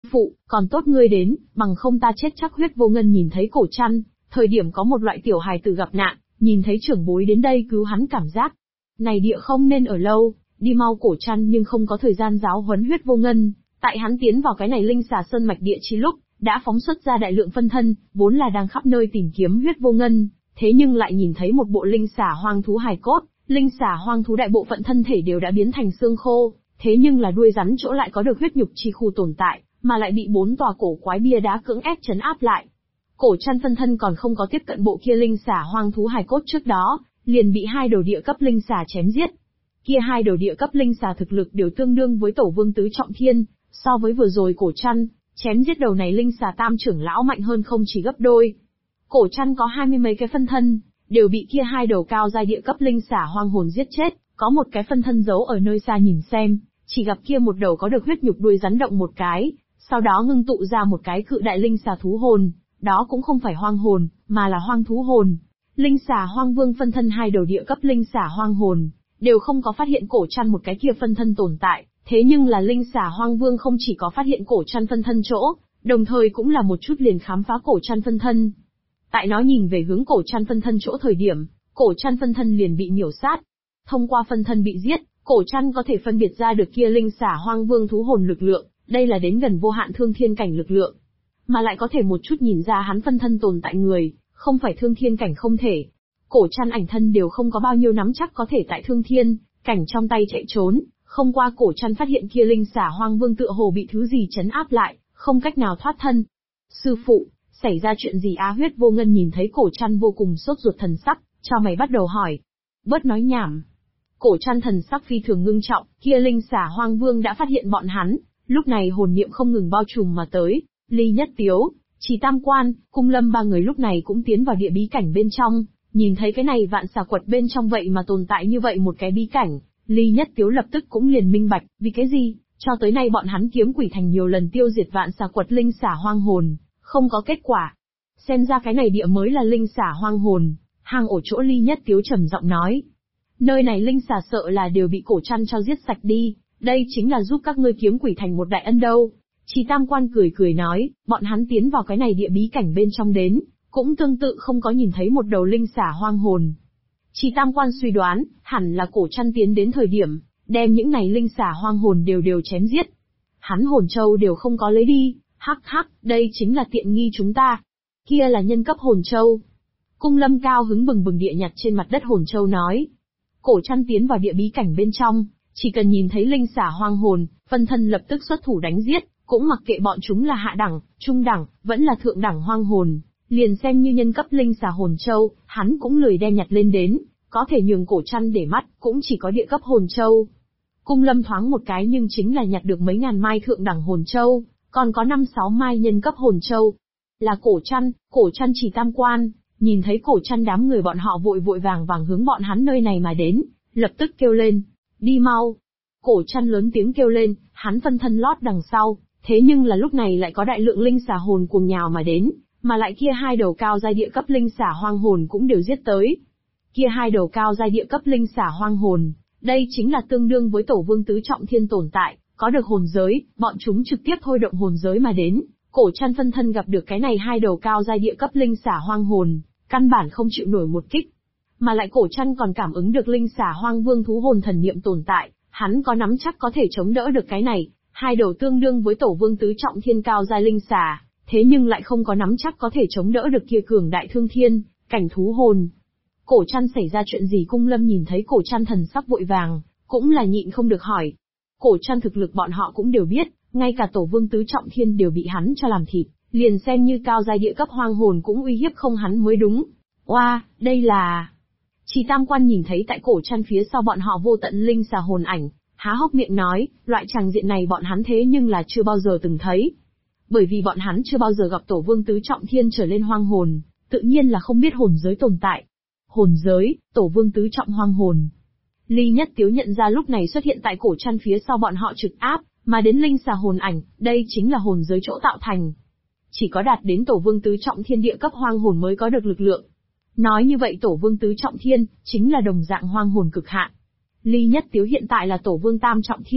Phụ, còn tốt ngươi đến, bằng không ta chết chắc. Huyết Vô Ngân nhìn thấy Cổ Trăn, thời điểm có một loại tiểu hài tử gặp nạn, nhìn thấy trưởng bối đến đây cứu hắn cảm giác. Này địa không nên ở lâu, đi mau. Cổ Trăn nhưng không có thời gian giáo huấn Huyết Vô Ngân, tại hắn tiến vào cái này linh xà sơn mạch địa chi lúc, đã phóng xuất ra đại lượng phân thân, vốn là đang khắp nơi tìm kiếm Huyết Vô Ngân, thế nhưng lại nhìn thấy một bộ linh xà hoang thú hài cốt, linh xà hoang thú đại bộ phận thân thể đều đã biến thành xương khô, thế nhưng là đuôi rắn chỗ lại có được huyết nhục chi khu tồn tại, mà lại bị 4 tòa cổ quái bia đá cưỡng ép trấn áp lại. Cổ Trăn phân thân còn không có tiếp cận bộ kia linh xà hoang thú hài cốt trước đó, liền bị 2 đầu địa cấp linh xà chém giết. Kia 2 đầu địa cấp linh xà thực lực đều tương đương với tổ vương tứ trọng thiên, so với vừa rồi Cổ Trăn chém giết đầu này linh xà tam trưởng lão mạnh hơn không chỉ gấp đôi. Cổ Trăn có 20 mấy cái phân thân, đều bị kia 2 đầu cao giai địa cấp linh xà hoang hồn giết chết, có một cái phân thân giấu ở nơi xa nhìn xem, chỉ gặp kia một đầu có được huyết nhục đuôi rắn động một cái, sau đó ngưng tụ ra một cái cự đại linh xà thú hồn, đó cũng không phải hoang hồn, mà là hoang thú hồn. Linh xà hoang vương phân thân 2 đầu địa cấp linh xà hoang hồn, đều không có phát hiện Cổ Trăn một cái kia phân thân tồn tại, thế nhưng là linh xà hoang vương không chỉ có phát hiện Cổ Trăn phân thân chỗ, đồng thời cũng là một chút liền khám phá Cổ Trăn phân thân. Tại nó nhìn về hướng Cổ Trăn phân thân chỗ thời điểm, Cổ Trăn phân thân liền bị miểu sát. Thông qua phân thân bị giết, Cổ Trăn có thể phân biệt ra được kia linh xà hoang vương thú hồn lực lượng, đây là đến gần vô hạn thương thiên cảnh lực lượng. Mà lại có thể một chút nhìn ra hắn phân thân tồn tại người, không phải thương thiên cảnh không thể. Cổ Trăn ảnh thân đều không có bao nhiêu nắm chắc có thể tại thương thiên cảnh trong tay chạy trốn, không qua Cổ Trăn phát hiện kia linh xà hoang vương tựa hồ bị thứ gì trấn áp lại, không cách nào thoát thân. Sư phụ, xảy ra chuyện gì á? Huyết Vô Ngân nhìn thấy Cổ Trăn vô cùng sốt ruột thần sắc, cho mày bắt đầu hỏi. Bớt nói nhảm. Cổ Trăn thần sắc phi thường ngưng trọng, kia linh xà hoang vương đã phát hiện bọn hắn, lúc này hồn niệm không ngừng bao trùm mà tới. Ly Nhất Tiếu, Trì Tam Quan, Cung Lâm ba người lúc này cũng tiến vào địa bí cảnh bên trong, nhìn thấy cái này vạn xà quật bên trong vậy mà tồn tại như vậy một cái bí cảnh, Ly Nhất Tiếu lập tức cũng liền minh bạch, vì cái gì, cho tới nay bọn hắn kiếm quỷ thành nhiều lần tiêu diệt vạn xà quật linh xà hoang hồn, không có kết quả. Xem ra cái này địa mới là linh xà hoang hồn, hang ổ chỗ. Ly Nhất Tiếu trầm giọng nói. Nơi này linh xà sợ là đều bị Cổ Trăn cho giết sạch đi, đây chính là giúp các ngươi kiếm quỷ thành một đại ân đâu. Trì Tam Quan cười cười nói, bọn hắn tiến vào cái này địa bí cảnh bên trong đến, cũng tương tự không có nhìn thấy một đầu linh xà hoang hồn. Trì Tam Quan suy đoán, hẳn là Cổ Trăn tiến đến thời điểm, đem những này linh xà hoang hồn đều chém giết. Hắn hồn châu đều không có lấy đi, hắc hắc, đây chính là tiện nghi chúng ta. Kia là nhân cấp hồn châu. Cung Lâm cao hứng bừng bừng địa nhặt trên mặt đất hồn châu nói. Cổ Trăn tiến vào địa bí cảnh bên trong, chỉ cần nhìn thấy linh xà hoang hồn, phân thân lập tức xuất thủ đánh giết, cũng mặc kệ bọn chúng là hạ đẳng, trung đẳng, vẫn là thượng đẳng hoang hồn, liền xem như nhân cấp linh xà hồn châu, hắn cũng lười đem nhặt lên đến, có thể nhường Cổ Trăn để mắt, cũng chỉ có địa cấp hồn châu. Cung Lâm thoáng một cái nhưng chính là nhặt được mấy ngàn mai thượng đẳng hồn châu, còn có 5-6 mai nhân cấp hồn châu. Là Cổ Trăn. Trì Tam Quan, nhìn thấy Cổ Trăn đám người bọn họ vội vàng hướng bọn hắn nơi này mà đến, lập tức kêu lên, đi mau. Cổ Trăn lớn tiếng kêu lên, hắn phân thân lót đằng sau, thế nhưng là lúc này lại có đại lượng linh xà hồn cuồng nhào mà đến, mà lại kia 2 đầu cao giai địa cấp linh xà hoang hồn cũng đều giết tới. Kia 2 đầu cao giai địa cấp linh xà hoang hồn, đây chính là tương đương với tổ vương tứ trọng thiên tồn tại, có được hồn giới, bọn chúng trực tiếp thôi động hồn giới mà đến. Cổ Trăn phân thân gặp được cái này 2 đầu cao giai địa cấp linh xà hoang hồn, căn bản không chịu nổi một kích. Mà lại Cổ Trăn còn cảm ứng được linh xà hoang vương thú hồn thần niệm tồn tại, hắn có nắm chắc có thể chống đỡ được cái này, 2 đầu tương đương với tổ vương tứ trọng thiên cao giai linh xà, thế nhưng lại không có nắm chắc có thể chống đỡ được kia cường đại thương thiên cảnh thú hồn. Cổ Trăn xảy ra chuyện gì? Cung Lâm nhìn thấy Cổ Trăn thần sắc vội vàng, cũng là nhịn không được hỏi. Cổ Trăn thực lực bọn họ cũng đều biết, ngay cả tổ vương tứ trọng thiên đều bị hắn cho làm thịt, liền xem như cao giai địa cấp hoang hồn cũng uy hiếp không hắn mới đúng. Oa, đây là... Trì Tam Quan nhìn thấy tại Cổ Trăn phía sau bọn họ vô tận linh xà hồn ảnh, há hốc miệng nói, loại tràng diện này bọn hắn thế nhưng là chưa bao giờ từng thấy. Bởi vì bọn hắn chưa bao giờ gặp tổ vương tứ trọng thiên trở lên hoang hồn, tự nhiên là không biết hồn giới tồn tại. Hồn giới, tổ vương tứ trọng hoang hồn. Ly Nhất Tiếu nhận ra lúc này xuất hiện tại Cổ Trăn phía sau bọn họ trực áp, mà đến linh xà hồn ảnh, đây chính là hồn giới chỗ tạo thành. Chỉ có đạt đến tổ vương tứ trọng thiên địa cấp hoang hồn mới có được lực lượng. Nói như vậy tổ vương tứ trọng thiên, chính là đồng dạng hoang hồn cực hạn. Ly Nhất Tiếu hiện tại là tổ vương tam trọng thiên,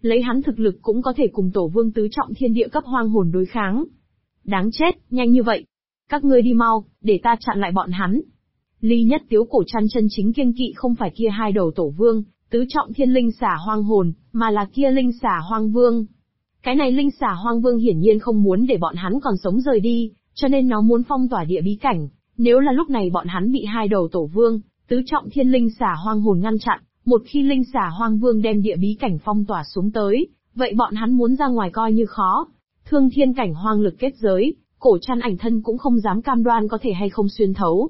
Lấy hắn thực lực cũng có thể cùng tổ vương tứ trọng thiên địa cấp hoang hồn đối kháng. Đáng chết, nhanh như vậy. Các ngươi đi mau, để ta chặn lại bọn hắn. Ly Nhất Tiếu Cổ Trăn chân chính kiêng kỵ không phải kia hai đầu tổ vương, tứ trọng thiên linh xả hoang hồn, mà là kia linh xả hoang vương. Cái này linh xả hoang vương hiển nhiên không muốn để bọn hắn còn sống rời đi, cho nên nó muốn phong tỏa địa bí cảnh. Nếu là lúc này bọn hắn bị hai đầu tổ vương, tứ trọng thiên linh xả hoang hồn ngăn chặn, một khi linh xả hoang vương đem địa bí cảnh phong tỏa xuống tới, vậy bọn hắn muốn ra ngoài coi như khó. Thương thiên cảnh hoang lực kết giới, Cổ Trăn ảnh thân cũng không dám cam đoan có thể hay không xuyên thấu.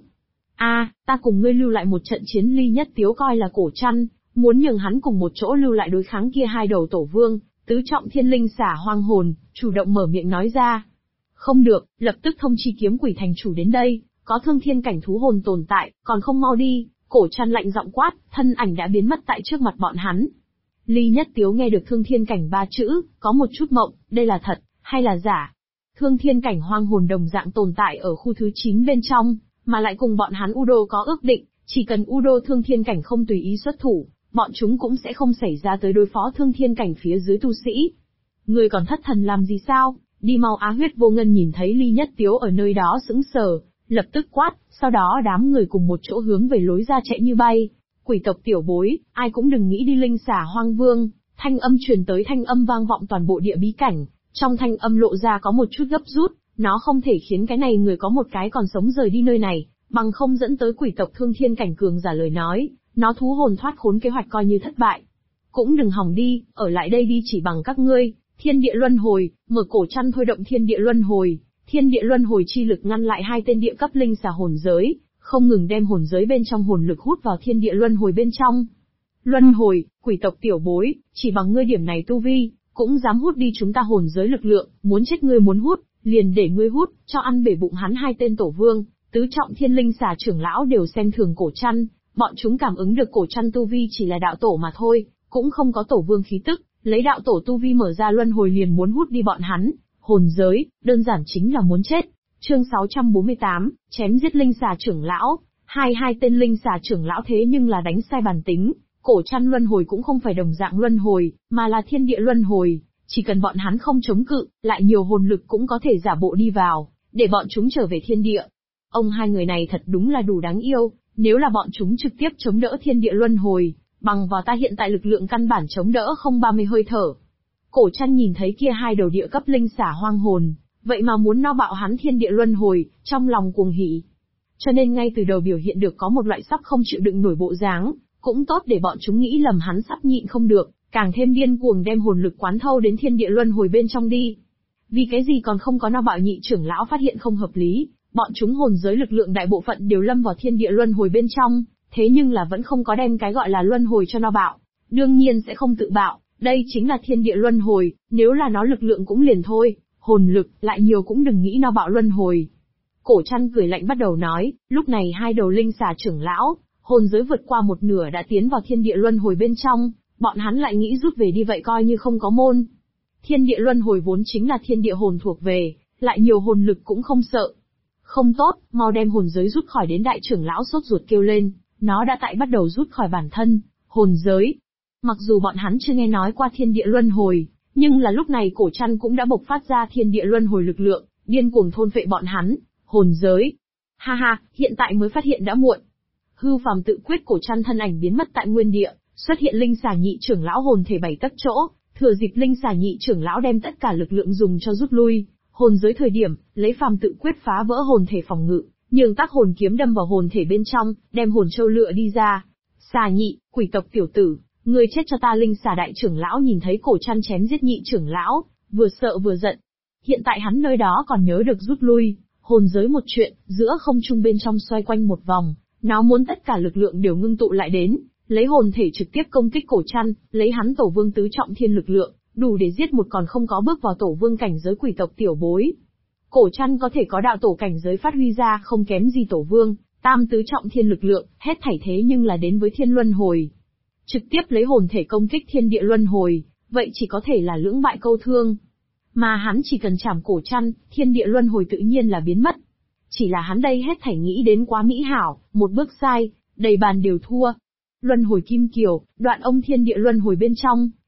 Ta cùng ngươi lưu lại một trận chiến. Ly Nhất Tiếu coi là Cổ Trăn muốn nhường hắn cùng một chỗ lưu lại đối kháng kia hai đầu tổ vương, tứ trọng thiên linh xả hoang hồn, chủ động mở miệng nói ra. Không được, lập tức thông chi Kiếm Quỷ thành chủ đến đây, có thương thiên cảnh thú hồn tồn tại, còn không mau đi. Cổ Trăn lạnh giọng quát, thân ảnh đã biến mất tại trước mặt bọn hắn. Ly Nhất Tiếu nghe được thương thiên cảnh ba chữ, có một chút mộng, đây là thật, hay là giả? Thương thiên cảnh hoang hồn đồng dạng tồn tại ở khu thứ 9 bên trong, mà lại cùng bọn hắn Udo có ước định, chỉ cần Udo thương thiên cảnh không tùy ý xuất thủ, bọn chúng cũng sẽ không xảy ra tới đối phó thương thiên cảnh phía dưới tu sĩ. Người còn thất thần làm gì sao? Đi mau. Á Huyết Vô Ngân nhìn thấy Ly Nhất Tiếu ở nơi đó sững sờ, lập tức quát, sau đó đám người cùng một chỗ hướng về lối ra chạy như bay. Quỷ tộc tiểu bối, ai cũng đừng nghĩ đi linh xả hoang vương. Thanh âm truyền tới, thanh âm vang vọng toàn bộ địa bí cảnh, trong thanh âm lộ ra có một chút gấp rút, nó không thể khiến cái này người có một cái còn sống rời đi nơi này, bằng không dẫn tới quỷ tộc thương thiên cảnh cường giả lời nói, nó thú hồn thoát khốn kế hoạch coi như thất bại. Cũng đừng hòng đi, ở lại đây đi, chỉ bằng các ngươi. Thiên địa luân hồi, mở. Cổ Trăn thôi động thiên địa luân hồi. Thiên địa luân hồi chi lực ngăn lại hai tên địa cấp linh xà hồn giới, không ngừng đem hồn giới bên trong hồn lực hút vào thiên địa luân hồi bên trong. Luân hồi, quỷ tộc tiểu bối, chỉ bằng ngươi điểm này tu vi, cũng dám hút đi chúng ta hồn giới lực lượng, muốn chết ngươi muốn hút, liền để ngươi hút, cho ăn bể bụng hắn. Hai tên tổ vương, tứ trọng thiên linh xà trưởng lão đều xem thường Cổ Trăn, bọn chúng cảm ứng được Cổ Trăn tu vi chỉ là đạo tổ mà thôi, cũng không có tổ vương khí tức, lấy đạo tổ tu vi mở ra luân hồi liền muốn hút đi bọn hắn. Hồn giới, đơn giản chính là muốn chết. Chương 648, chém giết linh xà trưởng lão. Hai tên linh xà trưởng lão thế nhưng là đánh sai bản tính. Cổ Trăn luân hồi cũng không phải đồng dạng luân hồi, mà là thiên địa luân hồi. Chỉ cần bọn hắn không chống cự, lại nhiều hồn lực cũng có thể giả bộ đi vào, để bọn chúng trở về thiên địa. Ông hai người này thật đúng là đủ đáng yêu, nếu là bọn chúng trực tiếp chống đỡ thiên địa luân hồi, bằng vào ta hiện tại lực lượng căn bản chống đỡ không 30 hơi thở. Cổ Trăn nhìn thấy kia hai đầu địa cấp linh xả hoang hồn, vậy mà muốn no bạo hắn thiên địa luân hồi, trong lòng cuồng hỉ. Cho nên ngay từ đầu biểu hiện được có một loại sắp không chịu đựng nổi bộ dáng, cũng tốt để bọn chúng nghĩ lầm hắn sắp nhịn không được, càng thêm điên cuồng đem hồn lực quán thâu đến thiên địa luân hồi bên trong đi. Vì cái gì còn không có no bạo? Nhị trưởng lão phát hiện không hợp lý, bọn chúng hồn giới lực lượng đại bộ phận đều lâm vào thiên địa luân hồi bên trong, thế nhưng là vẫn không có đem cái gọi là luân hồi cho no bạo. Đương nhiên sẽ không tự bạo, đây chính là thiên địa luân hồi, nếu là nó lực lượng cũng liền thôi, hồn lực lại nhiều cũng đừng nghĩ no bạo luân hồi. Cổ Trăn cười lạnh bắt đầu nói, lúc này hai đầu linh xà trưởng lão, hồn giới vượt qua một nửa đã tiến vào thiên địa luân hồi bên trong, bọn hắn lại nghĩ rút về đi vậy coi như không có môn. Thiên địa luân hồi vốn chính là thiên địa hồn thuộc về, lại nhiều hồn lực cũng không sợ. Không tốt, mau đem hồn giới rút khỏi. Đến đại trưởng lão sốt ruột kêu lên, nó đã tại bắt đầu rút khỏi bản thân, hồn giới. Mặc dù bọn hắn chưa nghe nói qua thiên địa luân hồi, nhưng là lúc này Cổ Trăn cũng đã bộc phát ra thiên địa luân hồi lực lượng, điên cuồng thôn phệ bọn hắn, hồn giới. Ha ha, hiện tại mới phát hiện đã muộn. Hư phàm tự quyết. Cổ Trăn thân ảnh biến mất tại nguyên địa, xuất hiện linh xà nhị trưởng lão hồn thể 7 tấc chỗ, thừa dịp linh xà nhị trưởng lão đem tất cả lực lượng dùng cho rút lui hồn giới thời điểm, lấy phàm tự quyết phá vỡ hồn thể phòng ngự, nhường tác hồn kiếm đâm vào hồn thể bên trong, đem hồn châu lựa đi ra. Xà nhị, quỷ tộc tiểu tử, ngươi chết cho ta! Linh xà đại trưởng lão nhìn thấy Cổ Trăn chém giết nhị trưởng lão, vừa sợ vừa giận. Hiện tại hắn nơi đó còn nhớ được rút lui hồn giới một chuyện, giữa không trung bên trong xoay quanh một vòng, nó muốn tất cả lực lượng đều ngưng tụ lại đến, lấy hồn thể trực tiếp công kích Cổ Trăn, lấy hắn tổ vương tứ trọng thiên lực lượng, đủ để giết một còn không có bước vào tổ vương cảnh giới quỷ tộc tiểu bối. Cổ Trăn có thể có đạo tổ cảnh giới phát huy ra không kém gì tổ vương, tam tứ trọng thiên lực lượng, hết thảy thế nhưng là đến với thiên luân hồi. Trực tiếp lấy hồn thể công kích thiên địa luân hồi, vậy chỉ có thể là lưỡng bại câu thương. Mà hắn chỉ cần chảm Cổ Trăn, thiên địa luân hồi tự nhiên là biến mất. Chỉ là hắn đây hết thảy nghĩ đến quá mỹ hảo, một bước sai, đầy bàn đều thua. Luân hồi kim kiều, đoạn ông thiên địa luân hồi bên trong,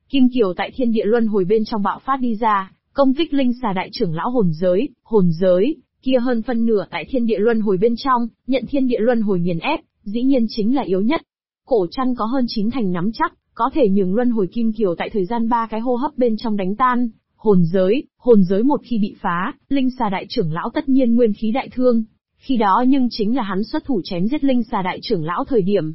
Kim Kiều tại thiên địa luân hồi bên trong bạo phát đi ra, công kích linh xà đại trưởng lão hồn giới, kia hơn phân nửa tại thiên địa luân hồi bên trong, nhận thiên địa luân hồi nghiền ép, dĩ nhiên chính là yếu nhất. Cổ Trăn có hơn 9 thành nắm chắc, có thể nhường luân hồi Kim Kiều tại thời gian 3 cái hô hấp bên trong đánh tan. Hồn giới một khi bị phá, linh xà đại trưởng lão tất nhiên nguyên khí đại thương. Khi đó nhưng chính là hắn xuất thủ chém giết linh xà đại trưởng lão thời điểm.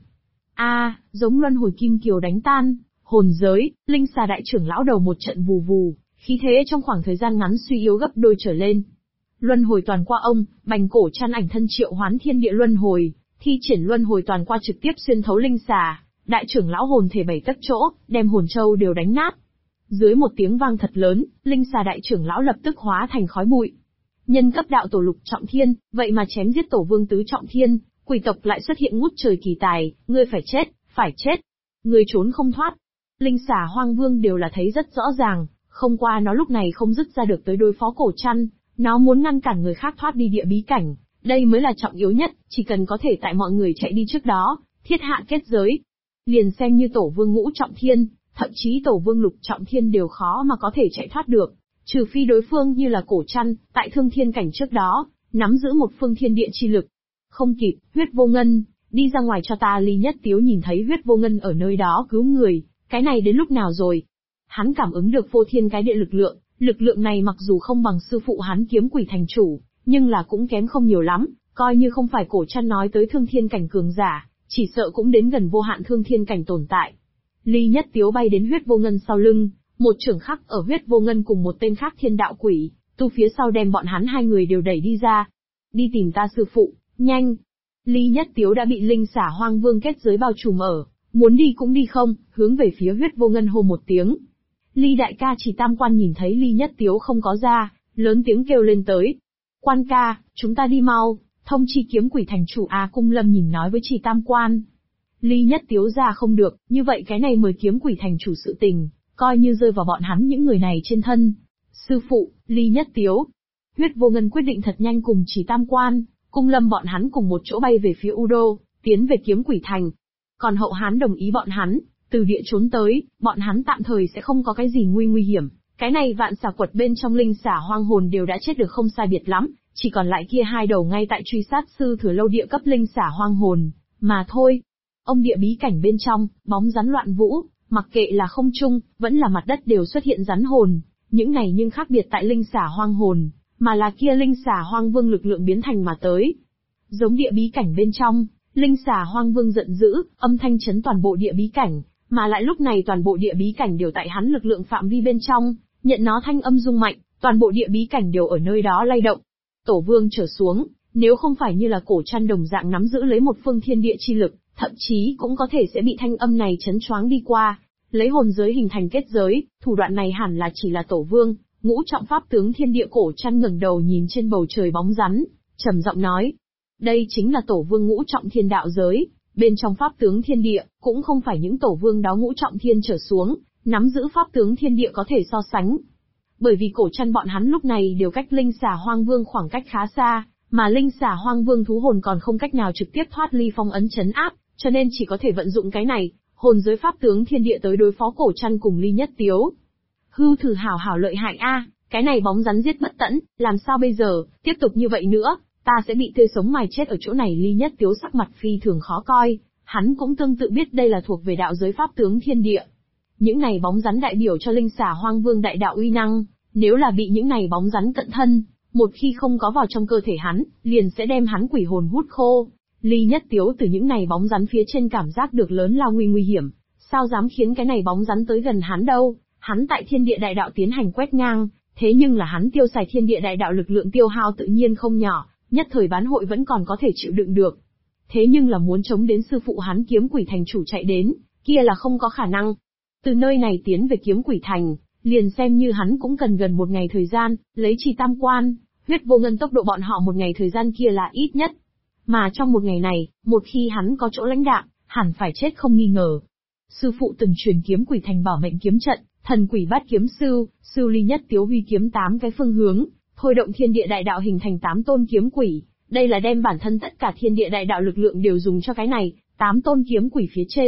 Giống luân hồi Kim Kiều đánh tan, hồn giới, linh xà đại trưởng lão đầu một trận vù vù, khí thế trong khoảng thời gian ngắn suy yếu gấp đôi trở lên. Luân hồi toàn qua ông, Bành Cổ Trăn ảnh thân triệu hoán thiên địa luân hồi, thi triển luân hồi toàn qua trực tiếp xuyên thấu linh xà, đại trưởng lão hồn thể 7 tấc chỗ, đem hồn châu đều đánh nát. Dưới một tiếng vang thật lớn, linh xà đại trưởng lão lập tức hóa thành khói bụi. Nhân cấp đạo tổ lục trọng thiên, vậy mà chém giết tổ vương tứ trọng thiên, quỷ tộc lại xuất hiện ngút trời kỳ tài, ngươi phải chết. Ngươi trốn không thoát. Linh xà hoang vương đều là thấy rất rõ ràng, không qua nó lúc này không dứt ra được tới đối phó Cổ Trăn, nó muốn ngăn cản người khác thoát đi địa bí cảnh, đây mới là trọng yếu nhất, chỉ cần có thể tại mọi người chạy đi trước đó, thiết hạ kết giới. Liền xem như tổ vương ngũ trọng thiên, thậm chí tổ vương lục trọng thiên đều khó mà có thể chạy thoát được, trừ phi đối phương như là Cổ Trăn, tại thương thiên cảnh trước đó, nắm giữ một phương thiên địa chi lực. Không kịp, Huyết Vô Ngân, đi ra ngoài cho ta. Ly Nhất Tiếu nhìn thấy Huyết Vô Ngân ở nơi đó cứu người, cái này đến lúc nào rồi? Hắn cảm ứng được vô thiên cái địa lực lượng này mặc dù không bằng sư phụ hắn Kiếm Quỷ Thành Chủ, nhưng là cũng kém không nhiều lắm, coi như không phải Cổ Trăn nói tới thương thiên cảnh cường giả, chỉ sợ cũng đến gần vô hạn thương thiên cảnh tồn tại. Ly Nhất Tiếu bay đến Huyết Vô Ngân sau lưng, một chưởng khắc ở Huyết Vô Ngân cùng một tên khác thiên đạo quỷ, tu phía sau đem bọn hắn hai người đều đẩy đi ra. Đi tìm ta sư phụ, nhanh! Ly Nhất Tiếu đã bị linh xả hoang vương kết giới bao trùm ở, muốn đi cũng đi không, hướng về phía Huyết Vô Ngân hô một tiếng. Ly đại ca Chỉ Tam Quan nhìn thấy Ly Nhất Tiếu không có ra, lớn tiếng kêu lên tới. Quan ca, chúng ta đi mau, thông chi Kiếm Quỷ Thành Chủ. Cung Lâm nhìn nói với Chỉ Tam Quan. Ly Nhất Tiếu ra không được, như vậy cái này mời Kiếm Quỷ Thành Chủ sự tình, coi như rơi vào bọn hắn những người này trên thân. Sư phụ, Ly Nhất Tiếu. Huyết Vô Ngân quyết định thật nhanh cùng Chỉ Tam Quan, Cung Lâm bọn hắn cùng một chỗ bay về phía U Đô, tiến về Kiếm Quỷ Thành. Còn Hậu Hán đồng ý bọn hắn, từ địa trốn tới, bọn hắn tạm thời sẽ không có cái gì nguy hiểm. Cái này vạn xà quật bên trong linh xả hoang hồn đều đã chết được không sai biệt lắm, chỉ còn lại kia hai đầu ngay tại truy sát sư thừa lâu địa cấp linh xả hoang hồn, mà thôi. Ông địa bí cảnh bên trong, bóng rắn loạn vũ, mặc kệ là không trung, vẫn là mặt đất đều xuất hiện rắn hồn, những này nhưng khác biệt tại linh xả hoang hồn, mà là kia linh xả hoang vương lực lượng biến thành mà tới. Giống địa bí cảnh bên trong, linh xả hoang vương giận dữ, âm thanh chấn toàn bộ địa bí cảnh, mà lại lúc này toàn bộ địa bí cảnh đều tại hắn lực lượng phạm vi bên trong, nhận nó thanh âm rung mạnh, toàn bộ địa bí cảnh đều ở nơi đó lay động. Tổ vương trở xuống, nếu không phải như là Cổ Trăn đồng dạng nắm giữ lấy một phương thiên địa chi lực, thậm chí cũng có thể sẽ bị thanh âm này chấn choáng đi qua, lấy hồn giới hình thành kết giới, thủ đoạn này hẳn là chỉ là tổ vương, ngũ trọng pháp tướng thiên địa. Cổ Trăn ngẩng đầu nhìn trên bầu trời bóng rắn, trầm giọng nói, đây chính là tổ vương ngũ trọng thiên đạo giới, bên trong pháp tướng thiên địa, cũng không phải những tổ vương đó ngũ trọng thiên trở xuống, nắm giữ pháp tướng thiên địa có thể so sánh. Bởi vì Cổ Trăn bọn hắn lúc này đều cách linh xả hoang vương khoảng cách khá xa, mà linh xả hoang vương thú hồn còn không cách nào trực tiếp thoát ly phong ấn chấn áp, cho nên chỉ có thể vận dụng cái này, hồn giới pháp tướng thiên địa tới đối phó Cổ Trăn cùng Ly Nhất Tiếu. Hưu thử hảo lợi hại cái này bóng rắn giết bất tận, làm sao bây giờ, tiếp tục như vậy nữa, ta sẽ bị tươi sống mài chết ở chỗ này. Ly Nhất Tiếu sắc mặt phi thường khó coi, hắn cũng tương tự biết đây là thuộc về đạo giới pháp tướng thiên địa. Những này bóng rắn đại biểu cho linh xả hoang vương đại đạo uy năng, nếu là bị những này bóng rắn cận thân, một khi không có vào trong cơ thể hắn, liền sẽ đem hắn quỷ hồn hút khô. Ly Nhất Tiếu từ những này bóng rắn phía trên cảm giác được lớn lao nguy hiểm, sao dám khiến cái này bóng rắn tới gần hắn đâu, hắn tại thiên địa đại đạo tiến hành quét ngang, thế nhưng là hắn tiêu xài thiên địa đại đạo lực lượng tiêu hao tự nhiên không nhỏ, nhất thời bán hội vẫn còn có thể chịu đựng được. Thế nhưng là muốn chống đến sư phụ hắn Kiếm Quỷ Thành Chủ chạy đến, kia là không có khả năng. Từ nơi này tiến về Kiếm Quỷ Thành, liền xem như hắn cũng cần gần một ngày thời gian, lấy Chỉ Tam Quan, Huyết Vô Ngân tốc độ bọn họ một ngày thời gian kia là ít nhất. Mà trong một ngày này, một khi hắn có chỗ lãnh đạm, hẳn phải chết không nghi ngờ. Sư phụ từng truyền Kiếm Quỷ Thành bảo mệnh kiếm trận, thần quỷ bát kiếm sư Ly Nhất Tiếu huy kiếm 8 cái phương hướng, thôi động thiên địa đại đạo hình thành 8 tôn kiếm quỷ, đây là đem bản thân tất cả thiên địa đại đạo lực lượng đều dùng cho cái này, 8 tôn kiếm quỷ phía trên,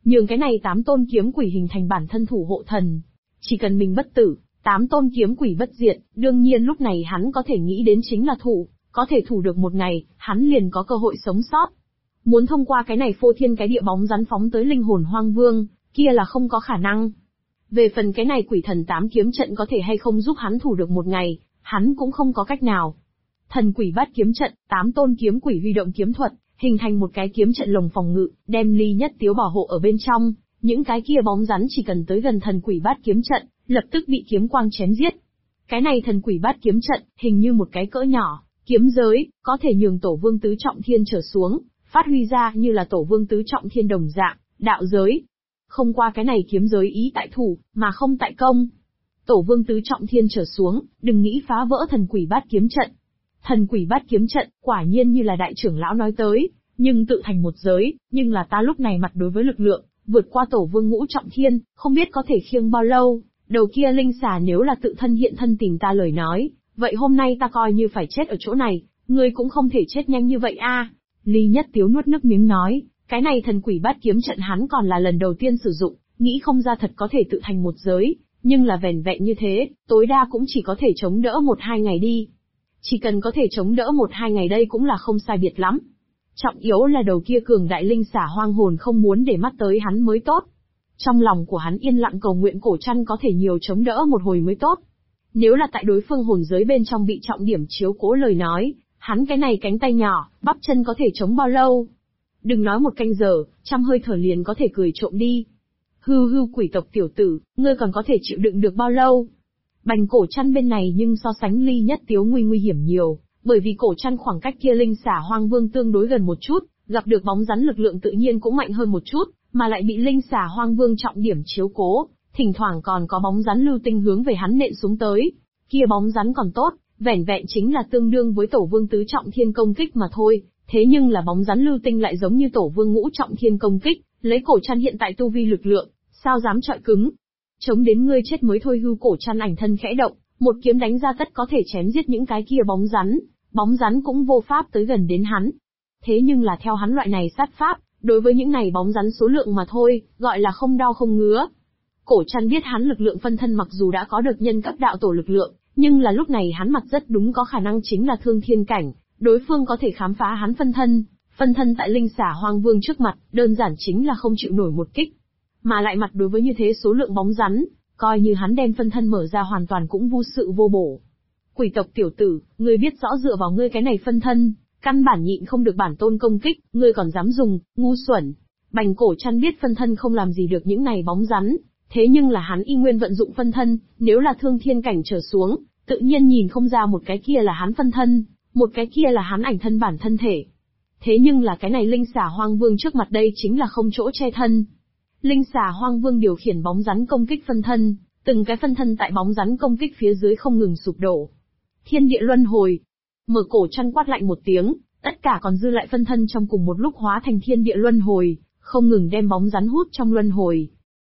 nhường cái này 8 tôn kiếm quỷ hình thành bản thân thủ hộ thần. Chỉ cần mình bất tử, 8 tôn kiếm quỷ bất diệt, đương nhiên lúc này hắn có thể nghĩ đến chính là có thể thủ được một ngày, hắn liền có cơ hội sống sót. Muốn thông qua cái này phô thiên cái địa bóng rắn phóng tới linh hồn hoang vương, kia là không có khả năng. Về phần cái này quỷ thần 8 kiếm trận có thể hay không giúp hắn thủ được một ngày, hắn cũng không có cách nào. Thần quỷ bát kiếm trận, 8 tôn kiếm quỷ huy động kiếm thuật, hình thành một cái kiếm trận lồng phòng ngự, đem Ly Nhất Tiếu bảo hộ ở bên trong, những cái kia bóng rắn chỉ cần tới gần thần quỷ bát kiếm trận, lập tức bị kiếm quang chém giết. Cái này thần quỷ bát kiếm trận, hình như một cái cỡ nhỏ, kiếm giới, có thể nhường tổ vương tứ trọng thiên trở xuống, phát huy ra như là tổ vương tứ trọng thiên đồng dạng, đạo giới. Không qua cái này kiếm giới ý tại thủ, mà không tại công. Tổ vương tứ trọng thiên trở xuống, đừng nghĩ phá vỡ thần quỷ bát kiếm trận. Thần quỷ bát kiếm trận, quả nhiên như là đại trưởng lão nói tới, nhưng tự thành một giới, nhưng là ta lúc này mặt đối với lực lượng, vượt qua tổ vương ngũ trọng thiên, không biết có thể khiêng bao lâu. Đầu kia linh xà nếu là tự thân hiện thân tìm ta lời nói, vậy hôm nay ta coi như phải chết ở chỗ này, ngươi cũng không thể chết nhanh như vậy a. Ly Nhất Tiếu nuốt nước miếng nói, cái này thần quỷ bát kiếm trận hắn còn là lần đầu tiên sử dụng, nghĩ không ra thật có thể tự thành một giới, nhưng là vẻn vẹn như thế, tối đa cũng chỉ có thể chống đỡ 1-2 ngày đi. Chỉ cần có thể chống đỡ 1-2 ngày đây cũng là không sai biệt lắm. Trọng yếu là đầu kia cường đại linh xả hoang hồn không muốn để mắt tới hắn mới tốt. Trong lòng của hắn yên lặng cầu nguyện cổ trăn có thể nhiều chống đỡ một hồi mới tốt. Nếu là tại đối phương hồn giới bên trong bị trọng điểm chiếu cố lời nói, hắn cái này cánh tay nhỏ, bắp chân có thể chống bao lâu? Đừng nói 1 canh giờ, 100 hơi thở liền có thể cười trộm đi. Hư quỷ tộc tiểu tử, ngươi còn có thể chịu đựng được bao lâu? Bành cổ trăn bên này nhưng so sánh Ly Nhất Tiếu nguy hiểm nhiều, bởi vì cổ trăn khoảng cách kia linh xả hoang vương tương đối gần một chút, gặp được bóng rắn lực lượng tự nhiên cũng mạnh hơn một chút, mà lại bị linh xả hoang vương trọng điểm chiếu cố, thỉnh thoảng còn có bóng rắn lưu tinh hướng về hắn nện xuống tới. Kia bóng rắn còn tốt, vẻn vẹn chính là tương đương với tổ vương tứ trọng thiên công kích mà thôi, thế nhưng là bóng rắn lưu tinh lại giống như tổ vương ngũ trọng thiên công kích, lấy cổ trăn hiện tại tu vi lực lượng, sao dám chọi cứng. Chống đến ngươi chết mới thôi. Hư cổ trăn ảnh thân khẽ động, một kiếm đánh ra tất có thể chém giết những cái kia bóng rắn cũng vô pháp tới gần đến hắn. Thế nhưng là theo hắn loại này sát pháp, đối với những này bóng rắn số lượng mà thôi, gọi là không đau không ngứa. Cổ trăn biết hắn lực lượng phân thân mặc dù đã có được nhân cấp đạo tổ lực lượng, nhưng là lúc này hắn mặt rất đúng có khả năng chính là thương thiên cảnh, đối phương có thể khám phá hắn phân thân tại linh xả hoang vương trước mặt, đơn giản chính là không chịu nổi một kích. Mà lại mặt đối với như thế số lượng bóng rắn, coi như hắn đem phân thân mở ra hoàn toàn cũng vô sự vô bổ. Quỷ tộc tiểu tử, ngươi biết rõ dựa vào ngươi cái này phân thân, căn bản nhịn không được bản tôn công kích, ngươi còn dám dùng, ngu xuẩn. Bành cổ trăn biết phân thân không làm gì được những này bóng rắn, thế nhưng là hắn y nguyên vận dụng phân thân, nếu là thương thiên cảnh trở xuống, tự nhiên nhìn không ra một cái kia là hắn phân thân, một cái kia là hắn ảnh thân bản thân thể. Thế nhưng là cái này linh xả hoang vương trước mặt đây chính là không chỗ che thân. Linh xả hoang vương điều khiển bóng rắn công kích phân thân, từng cái phân thân tại bóng rắn công kích phía dưới không ngừng sụp đổ. Thiên địa luân hồi. Mở cổ trăn quát lạnh một tiếng, tất cả còn dư lại phân thân trong cùng một lúc hóa thành thiên địa luân hồi, không ngừng đem bóng rắn hút trong luân hồi.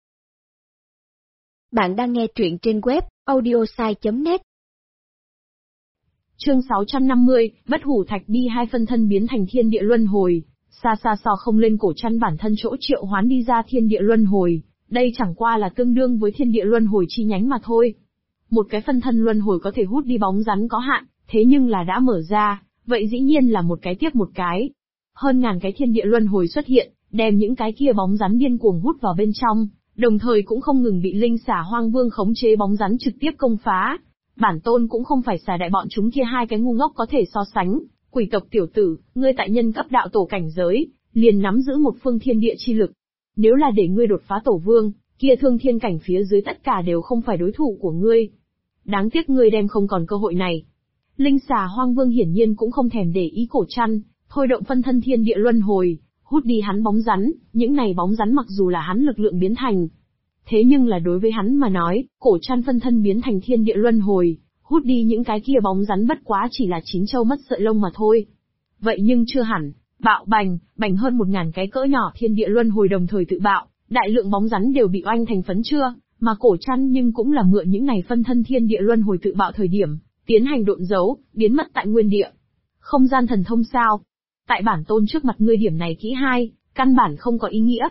Bạn đang nghe truyện trên web audiosai.net. Chương 650, bất hủ thạch đi hai phân thân biến thành thiên địa luân hồi, xa so không lên cổ trăn bản thân chỗ triệu hoán đi ra thiên địa luân hồi, đây chẳng qua là tương đương với thiên địa luân hồi chi nhánh mà thôi. Một cái phân thân luân hồi có thể hút đi bóng rắn có hạn, thế nhưng là đã mở ra, vậy dĩ nhiên là một cái tiếp một cái. Hơn ngàn cái thiên địa luân hồi xuất hiện, đem những cái kia bóng rắn điên cuồng hút vào bên trong, đồng thời cũng không ngừng bị linh xả hoang vương khống chế bóng rắn trực tiếp công phá. Bản tôn cũng không phải xà đại bọn chúng kia hai cái ngu ngốc có thể so sánh. Quỷ tộc tiểu tử, ngươi tại nhân cấp đạo tổ cảnh giới, liền nắm giữ một phương thiên địa chi lực. Nếu là để ngươi đột phá tổ vương, kia thương thiên cảnh phía dưới tất cả đều không phải đối thủ của ngươi. Đáng tiếc ngươi đem không còn cơ hội này. Linh xà hoang vương hiển nhiên cũng không thèm để ý cổ trăn, thôi động phân thân thiên địa luân hồi, hút đi hắn bóng rắn, những này bóng rắn mặc dù là hắn lực lượng biến thành. Thế nhưng là đối với hắn mà nói, cổ trăn phân thân biến thành thiên địa luân hồi, hút đi những cái kia bóng rắn bất quá chỉ là chín châu mất sợi lông mà thôi. Vậy nhưng chưa hẳn, bạo bành hơn 1000 cái cỡ nhỏ thiên địa luân hồi đồng thời tự bạo, đại lượng bóng rắn đều bị oanh thành phấn chưa, mà cổ trăn nhưng cũng là mượn những này phân thân thiên địa luân hồi tự bạo thời điểm, tiến hành độn giấu, biến mất tại nguyên địa. Không gian thần thông sao? Tại bản tôn trước mặt ngươi điểm này kỹ hai, căn bản không có ý nghĩa.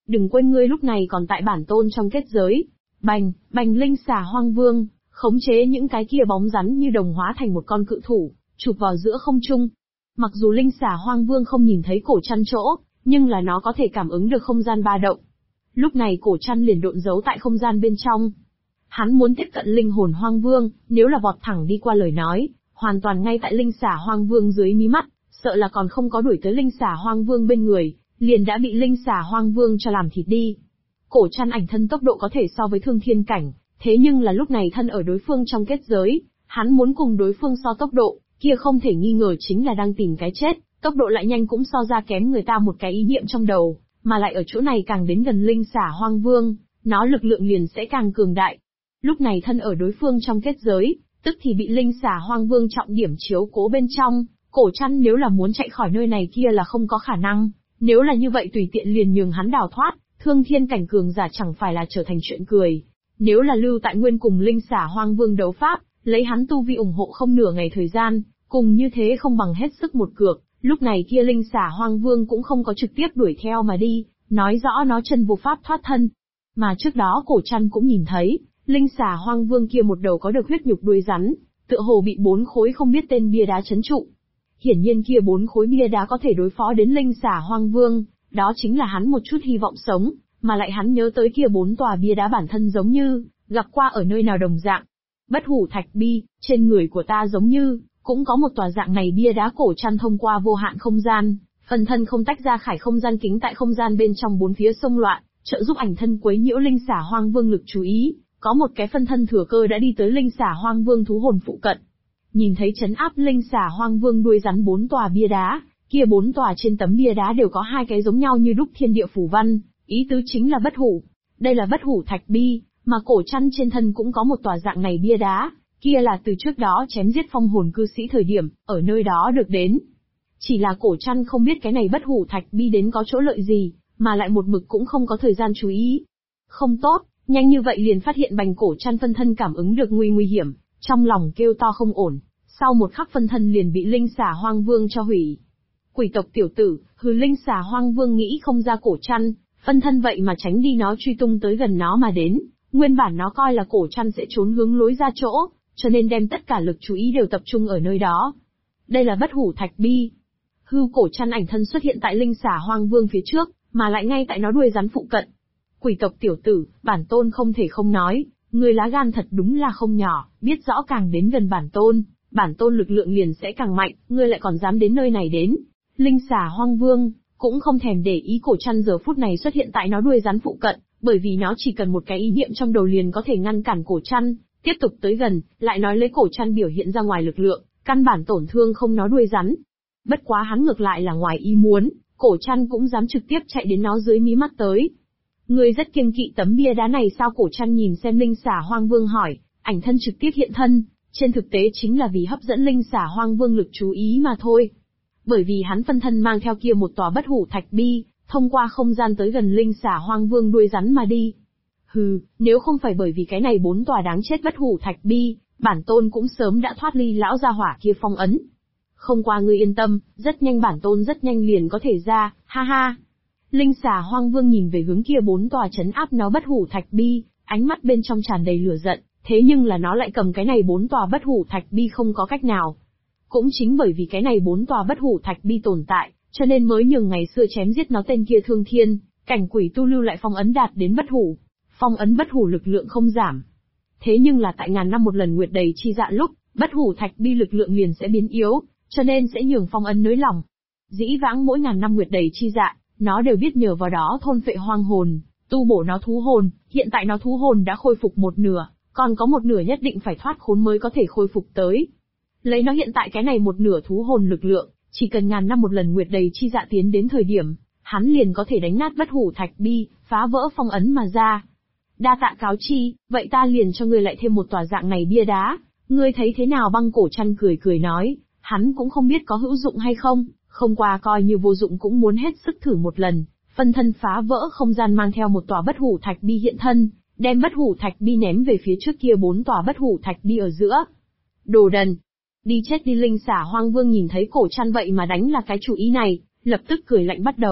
Đừng quên ngươi lúc này còn tại bản tôn trong kết giới. Bành, bành linh xà hoang vương, khống chế những cái kia bóng rắn như đồng hóa thành một con cự thủ, chụp vào giữa không trung. Mặc dù linh xà hoang vương không nhìn thấy cổ chăn chỗ, nhưng là nó có thể cảm ứng được không gian ba động. Lúc này cổ chăn liền độn giấu tại không gian bên trong. Hắn muốn tiếp cận linh hồn hoang vương, nếu là vọt thẳng đi qua lời nói, hoàn toàn ngay tại linh xà hoang vương dưới mí mắt, sợ là còn không có đuổi tới linh xà hoang vương bên người, liền đã bị linh xà hoang vương cho làm thịt đi. Cổ chăn ảnh thân tốc độ có thể so với thương thiên cảnh, thế nhưng là lúc này thân ở đối phương trong kết giới, hắn muốn cùng đối phương so tốc độ, kia không thể nghi ngờ chính là đang tìm cái chết, tốc độ lại nhanh cũng so ra kém người ta một cái ý niệm trong đầu, mà lại ở chỗ này càng đến gần linh xà hoang vương, nó lực lượng liền sẽ càng cường đại. Lúc này thân ở đối phương trong kết giới, tức thì bị linh xà hoang vương trọng điểm chiếu cố bên trong, cổ chăn nếu là muốn chạy khỏi nơi này kia là không có khả năng, nếu là như vậy tùy tiện liền nhường hắn đào thoát, thương thiên cảnh cường giả chẳng phải là trở thành chuyện cười. Nếu là lưu tại nguyên cùng linh xà hoang vương đấu pháp, lấy hắn tu vi ủng hộ không nửa ngày thời gian, cùng như thế không bằng hết sức một cược, lúc này kia linh xà hoang vương cũng không có trực tiếp đuổi theo mà đi, nói rõ nó chân vô pháp thoát thân. Mà trước đó cổ chăn cũng nhìn thấy, linh xà hoang vương kia một đầu có được huyết nhục đuôi rắn, tựa hồ bị 4 khối không biết tên bia đá trấn trụ. Hiển nhiên kia 4 khối bia đá có thể đối phó đến linh xà hoang vương, đó chính là hắn một chút hy vọng sống, mà lại hắn nhớ tới kia 4 tòa bia đá bản thân giống như gặp qua ở nơi nào đồng dạng. Bất hủ thạch bi, trên người của ta giống như cũng có một tòa dạng này bia đá. Cổ chăn thông qua vô hạn không gian, phần thân không tách ra khải không gian kính tại không gian bên trong bốn phía xông loạn, trợ giúp ảnh thân quấy nhiễu linh xà hoang vương lực chú ý, có một cái phân thân thừa cơ đã đi tới linh xà hoang vương thú hồn phụ cận. Nhìn thấy trấn áp linh xà hoang vương đuôi rắn 4 tòa bia đá, kia 4 tòa trên tấm bia đá đều có 2 cái giống nhau như đúc thiên địa phù văn, ý tứ chính là bất hủ. Đây là bất hủ thạch bi, mà cổ chăn trên thân cũng có một tòa dạng này bia đá, kia là từ trước đó chém giết phong hồn cư sĩ thời điểm, ở nơi đó được đến. Chỉ là cổ chăn không biết cái này bất hủ thạch bi đến có chỗ lợi gì, mà lại một mực cũng không có thời gian chú ý. Không tốt, nhanh như vậy liền phát hiện bành cổ chăn phân thân cảm ứng được nguy hiểm, trong lòng kêu to không ổn, sau một khắc phân thân liền bị linh xà hoang vương cho hủy. Quỷ tộc tiểu tử, hừ, linh xà hoang vương nghĩ không ra cổ chăn, phân thân vậy mà tránh đi nó truy tung tới gần nó mà đến, nguyên bản nó coi là cổ chăn sẽ trốn hướng lối ra chỗ, cho nên đem tất cả lực chú ý đều tập trung ở nơi đó. Đây là bất hủ thạch bi. Hư, cổ chăn ảnh thân xuất hiện tại linh xà hoang vương phía trước, mà lại ngay tại nó đuôi rắn phụ cận. Quỷ tộc tiểu tử, bản tôn không thể không nói, người lá gan thật đúng là không nhỏ, biết rõ càng đến gần bản tôn lực lượng liền sẽ càng mạnh, ngươi lại còn dám đến nơi này đến. Linh xà hoang vương cũng không thèm để ý cổ chăn giờ phút này xuất hiện tại nó đuôi rắn phụ cận, bởi vì nó chỉ cần một cái ý niệm trong đầu liền có thể ngăn cản cổ chăn tiếp tục tới gần, lại nói lấy cổ chăn biểu hiện ra ngoài lực lượng, căn bản tổn thương không nó đuôi rắn. Bất quá hắn ngược lại là ngoài ý muốn, cổ chăn cũng dám trực tiếp chạy đến nó dưới mí mắt tới. Ngươi rất kiêng kỵ tấm bia đá này sao? Cổ chăn nhìn xem linh xà hoang vương hỏi, ảnh thân trực tiếp hiện thân, trên thực tế chính là vì hấp dẫn linh xà hoang vương lực chú ý mà thôi. Bởi vì hắn phân thân mang theo kia một tòa bất hủ thạch bi, thông qua không gian tới gần linh xà hoang vương đuôi rắn mà đi. Hừ, nếu không phải bởi vì cái này 4 tòa đáng chết bất hủ thạch bi, bản tôn cũng sớm đã thoát ly lão gia hỏa kia phong ấn. Không qua ngươi yên tâm, rất nhanh bản tôn rất nhanh liền có thể ra, ha ha. Linh xà hoang vương nhìn về hướng kia 4 tòa trấn áp nó bất hủ thạch bi, ánh mắt bên trong tràn đầy lửa giận, thế nhưng là nó lại cầm cái này 4 tòa bất hủ thạch bi không có cách nào. Cũng chính bởi vì cái này 4 tòa bất hủ thạch bi tồn tại, cho nên mới nhường ngày xưa chém giết nó tên kia thương thiên, cảnh quỷ tu lưu lại phong ấn đạt đến bất hủ. Phong ấn bất hủ lực lượng không giảm. Thế nhưng là tại ngàn năm một lần nguyệt đầy chi dạ lúc, bất hủ thạch bi lực lượng liền sẽ biến yếu, cho nên sẽ nhường phong ấn nới lỏng. Dĩ vãng mỗi ngàn năm nguyệt đầy chi dạ, nó đều biết nhờ vào đó thôn phệ hoang hồn, tu bổ nó thú hồn, hiện tại nó thú hồn đã khôi phục một nửa, còn có một nửa nhất định phải thoát khốn mới có thể khôi phục tới. Lấy nó hiện tại cái này một nửa thú hồn lực lượng, chỉ cần ngàn năm một lần nguyệt đầy chi dạ tiến đến thời điểm, hắn liền có thể đánh nát bất hủ thạch bi, phá vỡ phong ấn mà ra. Đa tạ cáo chi, vậy ta liền cho ngươi lại thêm một tòa dạng này bia đá, ngươi thấy thế nào? Băng cổ chăn cười cười nói, hắn cũng không biết có hữu dụng hay không, không qua coi như vô dụng cũng muốn hết sức thử một lần. Phân thân phá vỡ không gian mang theo một tòa bất hủ thạch bi hiện thân, đem bất hủ thạch bi ném về phía trước kia 4 tòa bất hủ thạch bi ở giữa. Đồ đần! Đi chết đi! Linh xà hoang vương nhìn thấy cổ chăn vậy mà đánh là cái chủ ý này, lập tức cười lạnh bắt đầu,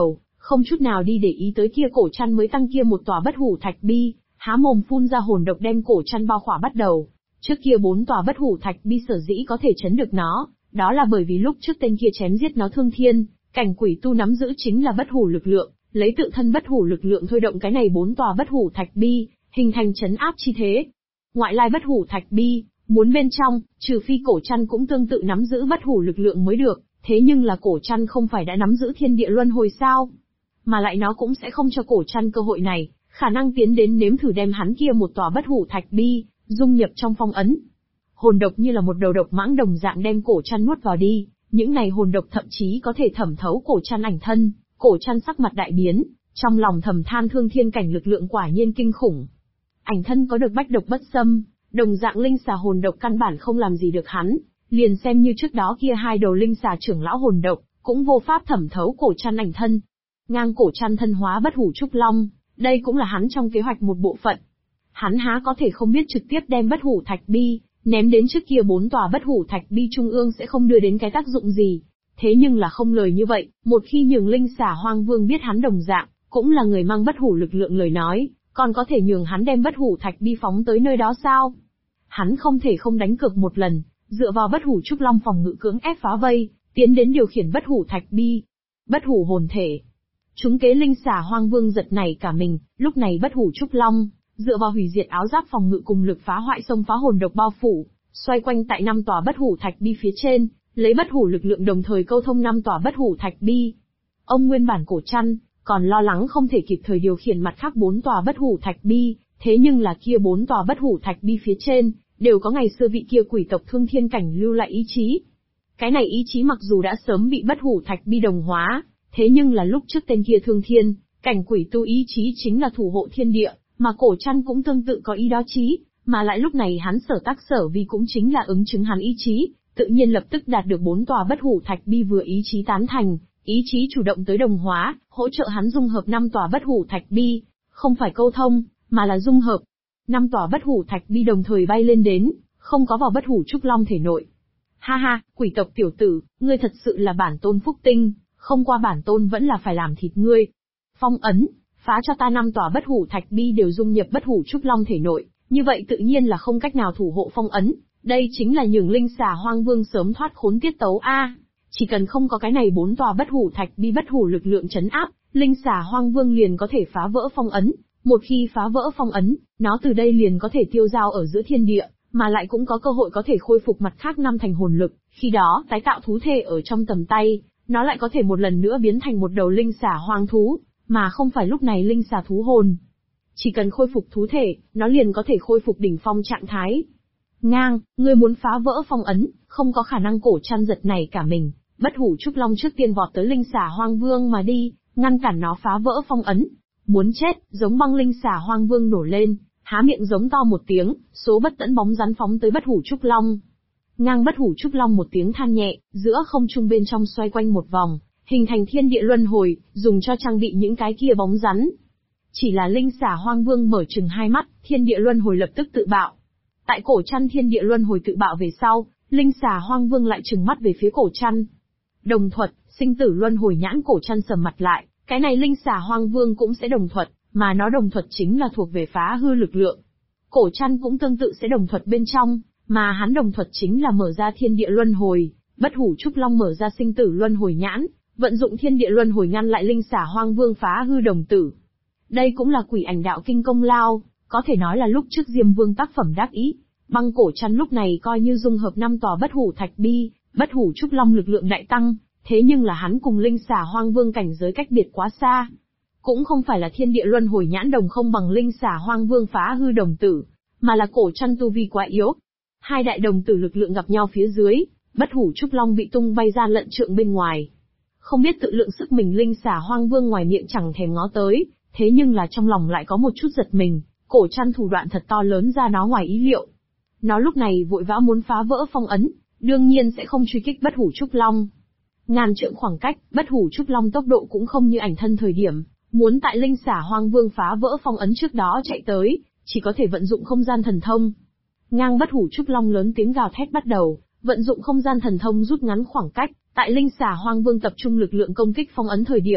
không chút nào đi để ý tới kia cổ chăn mới tăng kia một tòa bất hủ thạch bi, há mồm phun ra hồn độc đem cổ chăn bao khỏa bắt đầu. Trước kia 4 tòa bất hủ thạch bi sở dĩ có thể chấn được nó, đó là bởi vì lúc trước tên kia chém giết nó thương thiên, cảnh quỷ tu nắm giữ chính là bất hủ lực lượng, lấy tự thân bất hủ lực lượng thôi động cái này 4 tòa bất hủ thạch bi, hình thành chấn áp chi thế. Ngoại lai bất hủ thạch bi, muốn bên trong, trừ phi cổ chăn cũng tương tự nắm giữ bất hủ lực lượng mới được, thế nhưng là cổ chăn không phải đã nắm giữ thiên địa luân hồi sao? Mà lại nó cũng sẽ không cho cổ chăn cơ hội này, khả năng tiến đến nếm thử đem hắn kia một tòa bất hủ thạch bi, dung nhập trong phong ấn. Hồn độc như là một đầu độc mãng đồng dạng đem cổ chăn nuốt vào đi, những này hồn độc thậm chí có thể thẩm thấu cổ chăn ảnh thân, cổ chăn sắc mặt đại biến, trong lòng thầm than thương thiên cảnh lực lượng quả nhiên kinh khủng. Ảnh thân có được bách độc bất xâm, đồng dạng linh xà hồn độc căn bản không làm gì được hắn, liền xem như trước đó kia 2 đầu linh xà trưởng lão hồn độc, cũng vô pháp thẩm thấu cổ chăn ảnh thân. Ngang cổ chăn thân hóa bất hủ trúc long, đây cũng là hắn trong kế hoạch một bộ phận. Hắn há có thể không biết trực tiếp đem bất hủ thạch bi, ném đến trước kia 4 tòa bất hủ thạch bi trung ương sẽ không đưa đến cái tác dụng gì. Thế nhưng là không lời như vậy, một khi nhường linh xà hoang vương biết hắn đồng dạng, cũng là người mang bất hủ lực lượng lời nói, còn có thể nhường hắn đem bất hủ thạch bi phóng tới nơi đó sao? Hắn không thể không đánh cược một lần, dựa vào bất hủ trúc long phòng ngự cưỡng ép phá vây, tiến đến điều khiển bất hủ thạch bi. Bất hủ hồn thể. Chúng kế linh xà hoang vương giật nảy cả mình, lúc này bất hủ trúc long, dựa vào hủy diệt áo giáp phòng ngự cùng lực phá hoại xông phá hồn độc bao phủ, xoay quanh tại 5 tòa bất hủ thạch bi phía trên, lấy bất hủ lực lượng đồng thời câu thông 5 tòa bất hủ thạch bi. Ông nguyên bản cổ chăn, còn lo lắng không thể kịp thời điều khiển mặt khác 4 tòa bất hủ thạch bi, thế nhưng là kia 4 tòa bất hủ thạch bi phía trên, đều có ngày xưa vị kia quỷ tộc thương thiên cảnh lưu lại ý chí. Cái này ý chí mặc dù đã sớm bị bất hủ thạch bi đồng hóa, thế nhưng là lúc trước tên kia thương thiên, cảnh quỷ tu ý chí chính là thủ hộ thiên địa, mà cổ chăn cũng tương tự có ý đó chí, mà lại lúc này hắn sở tác sở vì cũng chính là ứng chứng hắn ý chí, tự nhiên lập tức đạt được 4 tòa bất hủ thạch bi vừa ý chí tán thành, ý chí chủ động tới đồng hóa, hỗ trợ hắn dung hợp 5 tòa bất hủ thạch bi, không phải câu thông, mà là dung hợp. 5 tòa bất hủ thạch bi đồng thời bay lên đến, không có vào bất hủ trúc long thể nội. Ha ha, quỷ tộc tiểu tử, ngươi thật sự là bản tôn phúc tinh, không qua bản tôn vẫn là phải làm thịt ngươi. Phong ấn, phá cho ta 5 tòa bất hủ thạch bi đều dung nhập bất hủ trúc long thể nội, như vậy tự nhiên là không cách nào thủ hộ phong ấn, đây chính là nhường linh xà hoang vương sớm thoát khốn tiết tấu a. Chỉ cần không có cái này 4 tòa bất hủ thạch bi bất hủ lực lượng chấn áp, linh xà hoang vương liền có thể phá vỡ phong ấn, một khi phá vỡ phong ấn, nó từ đây liền có thể tiêu dao ở giữa thiên địa, mà lại cũng có cơ hội có thể khôi phục mặt khác 5 thành hồn lực, khi đó tái tạo thú thể ở trong tầm tay, nó lại có thể một lần nữa biến thành một đầu linh xà hoang thú, mà không phải lúc này linh xà thú hồn. Chỉ cần khôi phục thú thể, nó liền có thể khôi phục đỉnh phong trạng thái. Ngang, ngươi muốn phá vỡ phong ấn, không có khả năng. Cổ chăn giật này cả mình, bất hủ trúc long trước tiên vọt tới linh xà hoang vương mà đi, ngăn cản nó phá vỡ phong ấn. Muốn chết, giống băng linh xà hoang vương nổ lên, há miệng giống to một tiếng, số bất tẫn bóng rắn phóng tới bất hủ trúc long. Ngang bất hủ trúc long một tiếng than nhẹ, giữa không trung bên trong xoay quanh một vòng, hình thành thiên địa luân hồi, dùng cho trang bị những cái kia bóng rắn. Chỉ là linh xà hoang vương mở trừng hai mắt, thiên địa luân hồi lập tức tự bạo. Tại cổ chăn thiên địa luân hồi tự bạo về sau, linh xà hoang vương lại trừng mắt về phía cổ chăn. Đồng thuật, sinh tử luân hồi nhãn. Cổ chăn sầm mặt lại, cái này linh xà hoang vương cũng sẽ đồng thuật, mà nó đồng thuật chính là thuộc về phá hư lực lượng. Cổ chăn cũng tương tự sẽ đồng thuật bên trong, mà hắn đồng thuật chính là mở ra thiên địa luân hồi, bất hủ trúc long mở ra sinh tử luân hồi nhãn, vận dụng thiên địa luân hồi ngăn lại linh xà hoang vương phá hư đồng tử. Đây cũng là quỷ ảnh đạo kinh công lao, có thể nói là lúc trước Diêm Vương tác phẩm đắc ý. Băng cổ chăn lúc này coi như dung hợp 5 tòa bất hủ thạch bi, bất hủ trúc long lực lượng đại tăng, thế nhưng là hắn cùng linh xà hoang vương cảnh giới cách biệt quá xa. Cũng không phải là thiên địa luân hồi nhãn đồng không bằng linh xà hoang vương phá hư đồng tử, mà là cổ chăn tu vi quá yếu. Hai đại đồng tử lực lượng gặp nhau phía dưới, bất hủ trúc long bị tung bay ra lận trượng bên ngoài. Không biết tự lượng sức mình, linh xà hoang vương ngoài miệng chẳng thèm ngó tới, thế nhưng là trong lòng lại có một chút giật mình, cổ chăn thủ đoạn thật to lớn ra nó ngoài ý liệu. Nó lúc này vội vã muốn phá vỡ phong ấn, đương nhiên sẽ không truy kích bất hủ trúc long. Ngàn trượng khoảng cách, bất hủ trúc long tốc độ cũng không như ảnh thân thời điểm, muốn tại linh xà hoang vương phá vỡ phong ấn trước đó chạy tới, chỉ có thể vận dụng không gian thần thông. Ngang bất hủ trúc long lớn tiếng gào thét bắt đầu, vận dụng không gian thần thông rút ngắn khoảng cách, tại linh xà hoang vương tập trung lực lượng công kích phong ấn thời điểm,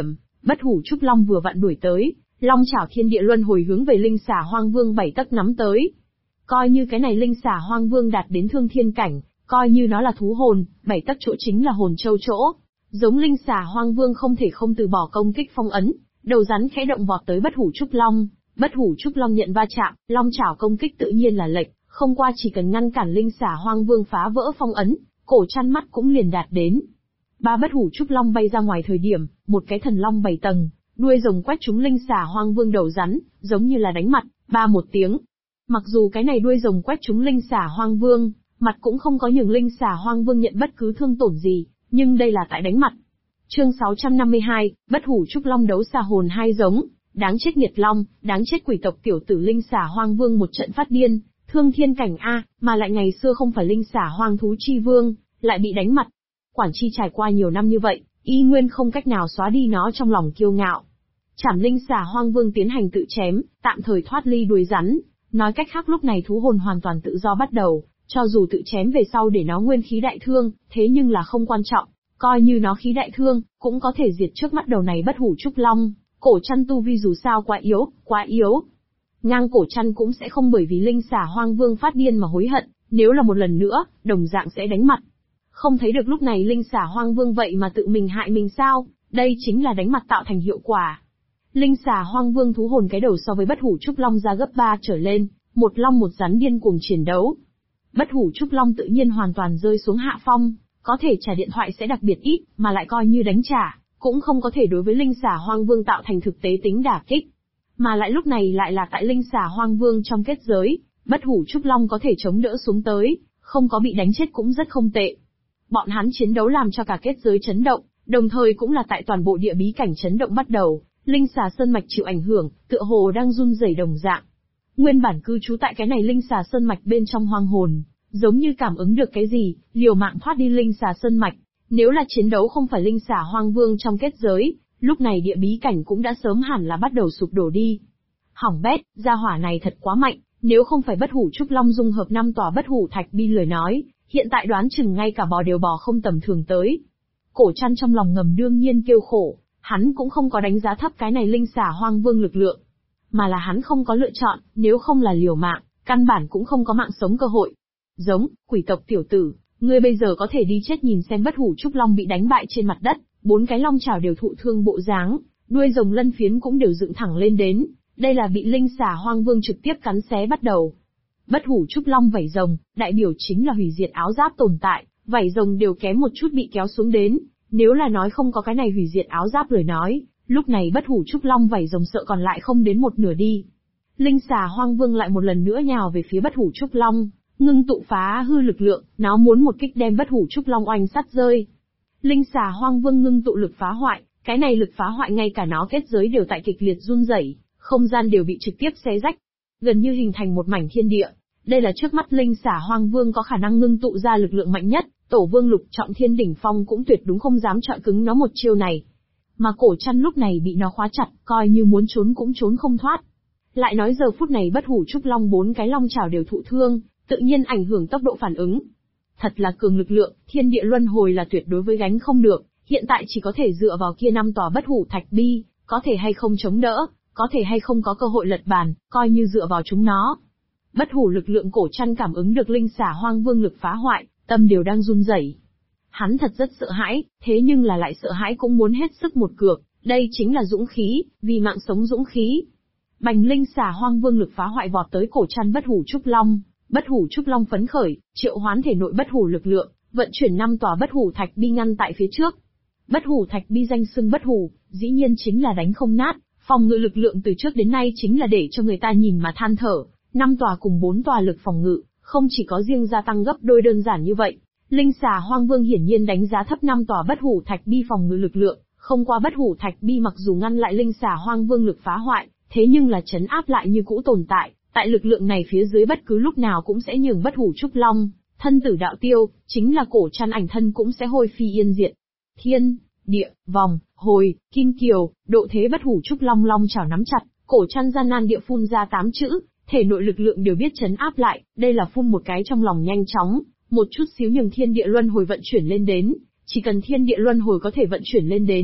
Bất hủ trúc long vừa vặn đuổi tới, long chảo thiên địa luân hồi hướng về linh xà hoang vương 7 tấc nắm tới. Coi như cái này linh xà hoang vương đạt đến thương thiên cảnh, coi như nó là thú hồn, 7 tấc chỗ chính là hồn châu chỗ. Giống linh xà hoang vương không thể không từ bỏ công kích phong ấn, đầu rắn khẽ động vọt tới bất hủ trúc long. Bất hủ trúc long nhận va chạm, long chảo công kích tự nhiên là lệch, không qua chỉ cần ngăn cản linh xà hoang vương phá vỡ phong ấn, cổ chăn mắt cũng liền đạt đến. Ba bất hủ trúc long bay ra ngoài thời điểm, một cái thần long 7 tầng, đuôi rồng quét trúng linh xà hoang vương đầu rắn, giống như là đánh mặt, ba một tiếng. Mặc dù cái này đuôi rồng quét trúng linh xà hoang vương, mặt cũng không có nhường linh xà hoang vương nhận bất cứ thương tổn gì, nhưng đây là tại đánh mặt. Chương 652, bất hủ trúc long đấu xà hồn hai giống, đáng chết nghiệt long, đáng chết quỷ tộc tiểu tử linh xà hoang vương một trận phát điên, thương thiên cảnh a, mà lại ngày xưa không phải linh xà hoang thú chi vương, lại bị đánh mặt. Quản chi trải qua nhiều năm như vậy, y nguyên không cách nào xóa đi nó trong lòng kiêu ngạo. Trảm linh xà hoang vương tiến hành tự chém, tạm thời thoát ly đuôi rắn, nói cách khác lúc này thú hồn hoàn toàn tự do bắt đầu, cho dù tự chém về sau để nó nguyên khí đại thương, thế nhưng là không quan trọng, coi như nó khí đại thương, cũng có thể diệt trước mắt đầu này bất hủ trúc long. Cổ chăn tu vi dù sao quá yếu. Ngang cổ chăn cũng sẽ không bởi vì linh xà hoang vương phát điên mà hối hận, nếu là một lần nữa, đồng dạng sẽ đánh mặt. Không thấy được lúc này linh xà hoang vương vậy mà tự mình hại mình sao, đây chính là đánh mặt tạo thành hiệu quả. Linh xà hoang vương thú hồn cái đầu so với bất hủ trúc long ra gấp 3 trở lên, một long một rắn điên cuồng chiến đấu. Bất hủ trúc long tự nhiên hoàn toàn rơi xuống hạ phong, có thể trả điện thoại sẽ đặc biệt ít, mà lại coi như đánh trả, cũng không có thể đối với linh xà hoang vương tạo thành thực tế tính đả kích. Mà lại lúc này lại là tại linh xà hoang vương trong kết giới, bất hủ trúc long có thể chống đỡ xuống tới, không có bị đánh chết cũng rất không tệ. Bọn hắn chiến đấu làm cho cả kết giới chấn động, đồng thời cũng là tại toàn bộ địa bí cảnh chấn động bắt đầu, linh xà sơn mạch chịu ảnh hưởng, tựa hồ đang run rẩy đồng dạng. Nguyên bản cư trú tại cái này linh xà sơn mạch bên trong hoang hồn, giống như cảm ứng được cái gì, liều mạng thoát đi linh xà sơn mạch. Nếu là chiến đấu không phải linh xà hoang vương trong kết giới, lúc này địa bí cảnh cũng đã sớm hẳn là bắt đầu sụp đổ đi. Hỏng bét, gia hỏa này thật quá mạnh, nếu không phải bất hủ trúc long dung hợp 5 tòa bất hủ thạch bi lời nói, hiện tại đoán chừng ngay cả bò đều bò không tầm thường tới. Cổ chăn trong lòng ngầm đương nhiên kêu khổ, hắn cũng không có đánh giá thấp cái này linh xà hoang vương lực lượng, mà là hắn không có lựa chọn, nếu không là liều mạng, căn bản cũng không có mạng sống cơ hội. Giống, quỷ tộc tiểu tử, ngươi bây giờ có thể đi chết nhìn xem bất hủ trúc long bị đánh bại trên mặt đất, 4 cái long chảo đều thụ thương bộ dáng, đuôi rồng lân phiến cũng đều dựng thẳng lên đến, đây là bị linh xà hoang vương trực tiếp cắn xé bắt đầu. Bất hủ trúc long vảy rồng, đại biểu chính là hủy diệt áo giáp tồn tại, vảy rồng đều kém một chút bị kéo xuống đến, nếu là nói không có cái này hủy diệt áo giáp lời nói, lúc này bất hủ trúc long vảy rồng sợ còn lại không đến một nửa đi. Linh xà hoang vương lại một lần nữa nhào về phía bất hủ trúc long, ngưng tụ phá hư lực lượng, nó muốn một kích đem bất hủ trúc long oanh sát rơi. Linh xà hoang vương ngưng tụ lực phá hoại, cái này lực phá hoại ngay cả nó kết giới đều tại kịch liệt run rẩy, không gian đều bị trực tiếp xé rách, gần như hình thành một mảnh thiên địa. Đây là trước mắt linh xà hoang vương có khả năng ngưng tụ ra lực lượng mạnh nhất, tổ vương lục trọng thiên đỉnh phong cũng tuyệt đúng không dám chọi cứng nó một chiêu này. Mà cổ chăn lúc này bị nó khóa chặt, coi như muốn trốn cũng trốn không thoát. Lại nói giờ phút này bất hủ trúc long 4 cái long chảo đều thụ thương, tự nhiên ảnh hưởng tốc độ phản ứng. Thật là cường lực lượng, thiên địa luân hồi là tuyệt đối với gánh không được, hiện tại chỉ có thể dựa vào kia 5 tòa bất hủ thạch bi, có thể hay không chống đỡ, có thể hay không có cơ hội lật bàn, coi như dựa vào chúng nó. Bất hủ lực lượng cổ chăn cảm ứng được linh xà hoang vương lực phá hoại, tâm đều đang run rẩy. Hắn thật rất sợ hãi, thế nhưng là lại sợ hãi cũng muốn hết sức một cược, đây chính là dũng khí, vì mạng sống dũng khí. Bành linh xà hoang vương lực phá hoại vọt tới cổ chăn bất hủ trúc long, bất hủ trúc long phấn khởi, triệu hoán thể nội bất hủ lực lượng, vận chuyển 5 tòa bất hủ thạch bi ngăn tại phía trước. Bất hủ thạch bi danh xưng bất hủ, dĩ nhiên chính là đánh không nát, phòng ngự lực lượng từ trước đến nay chính là để cho người ta nhìn mà than thở. 5 tòa cùng 4 tòa lực phòng ngự, không chỉ có riêng gia tăng gấp đôi đơn giản như vậy. Linh xà hoang vương hiển nhiên đánh giá thấp 5 tòa bất hủ thạch bi phòng ngự lực lượng, không qua bất hủ thạch bi mặc dù ngăn lại linh xà hoang vương lực phá hoại, thế nhưng là trấn áp lại như cũ tồn tại, tại lực lượng này phía dưới bất cứ lúc nào cũng sẽ nhường bất hủ trúc long, thân tử đạo tiêu, chính là cổ chăn ảnh thân cũng sẽ hôi phi yên diệt. Thiên, địa, vòng, hồi, kim kiều, độ thế bất hủ trúc long long chảo nắm chặt, cổ chăn gian nan địa phun ra 8 chữ. Thể nội lực lượng đều biết trấn áp lại, đây là phun một cái trong lòng nhanh chóng, một chút xíu nhường thiên địa luân hồi vận chuyển lên đến, chỉ cần thiên địa luân hồi có thể vận chuyển lên đến,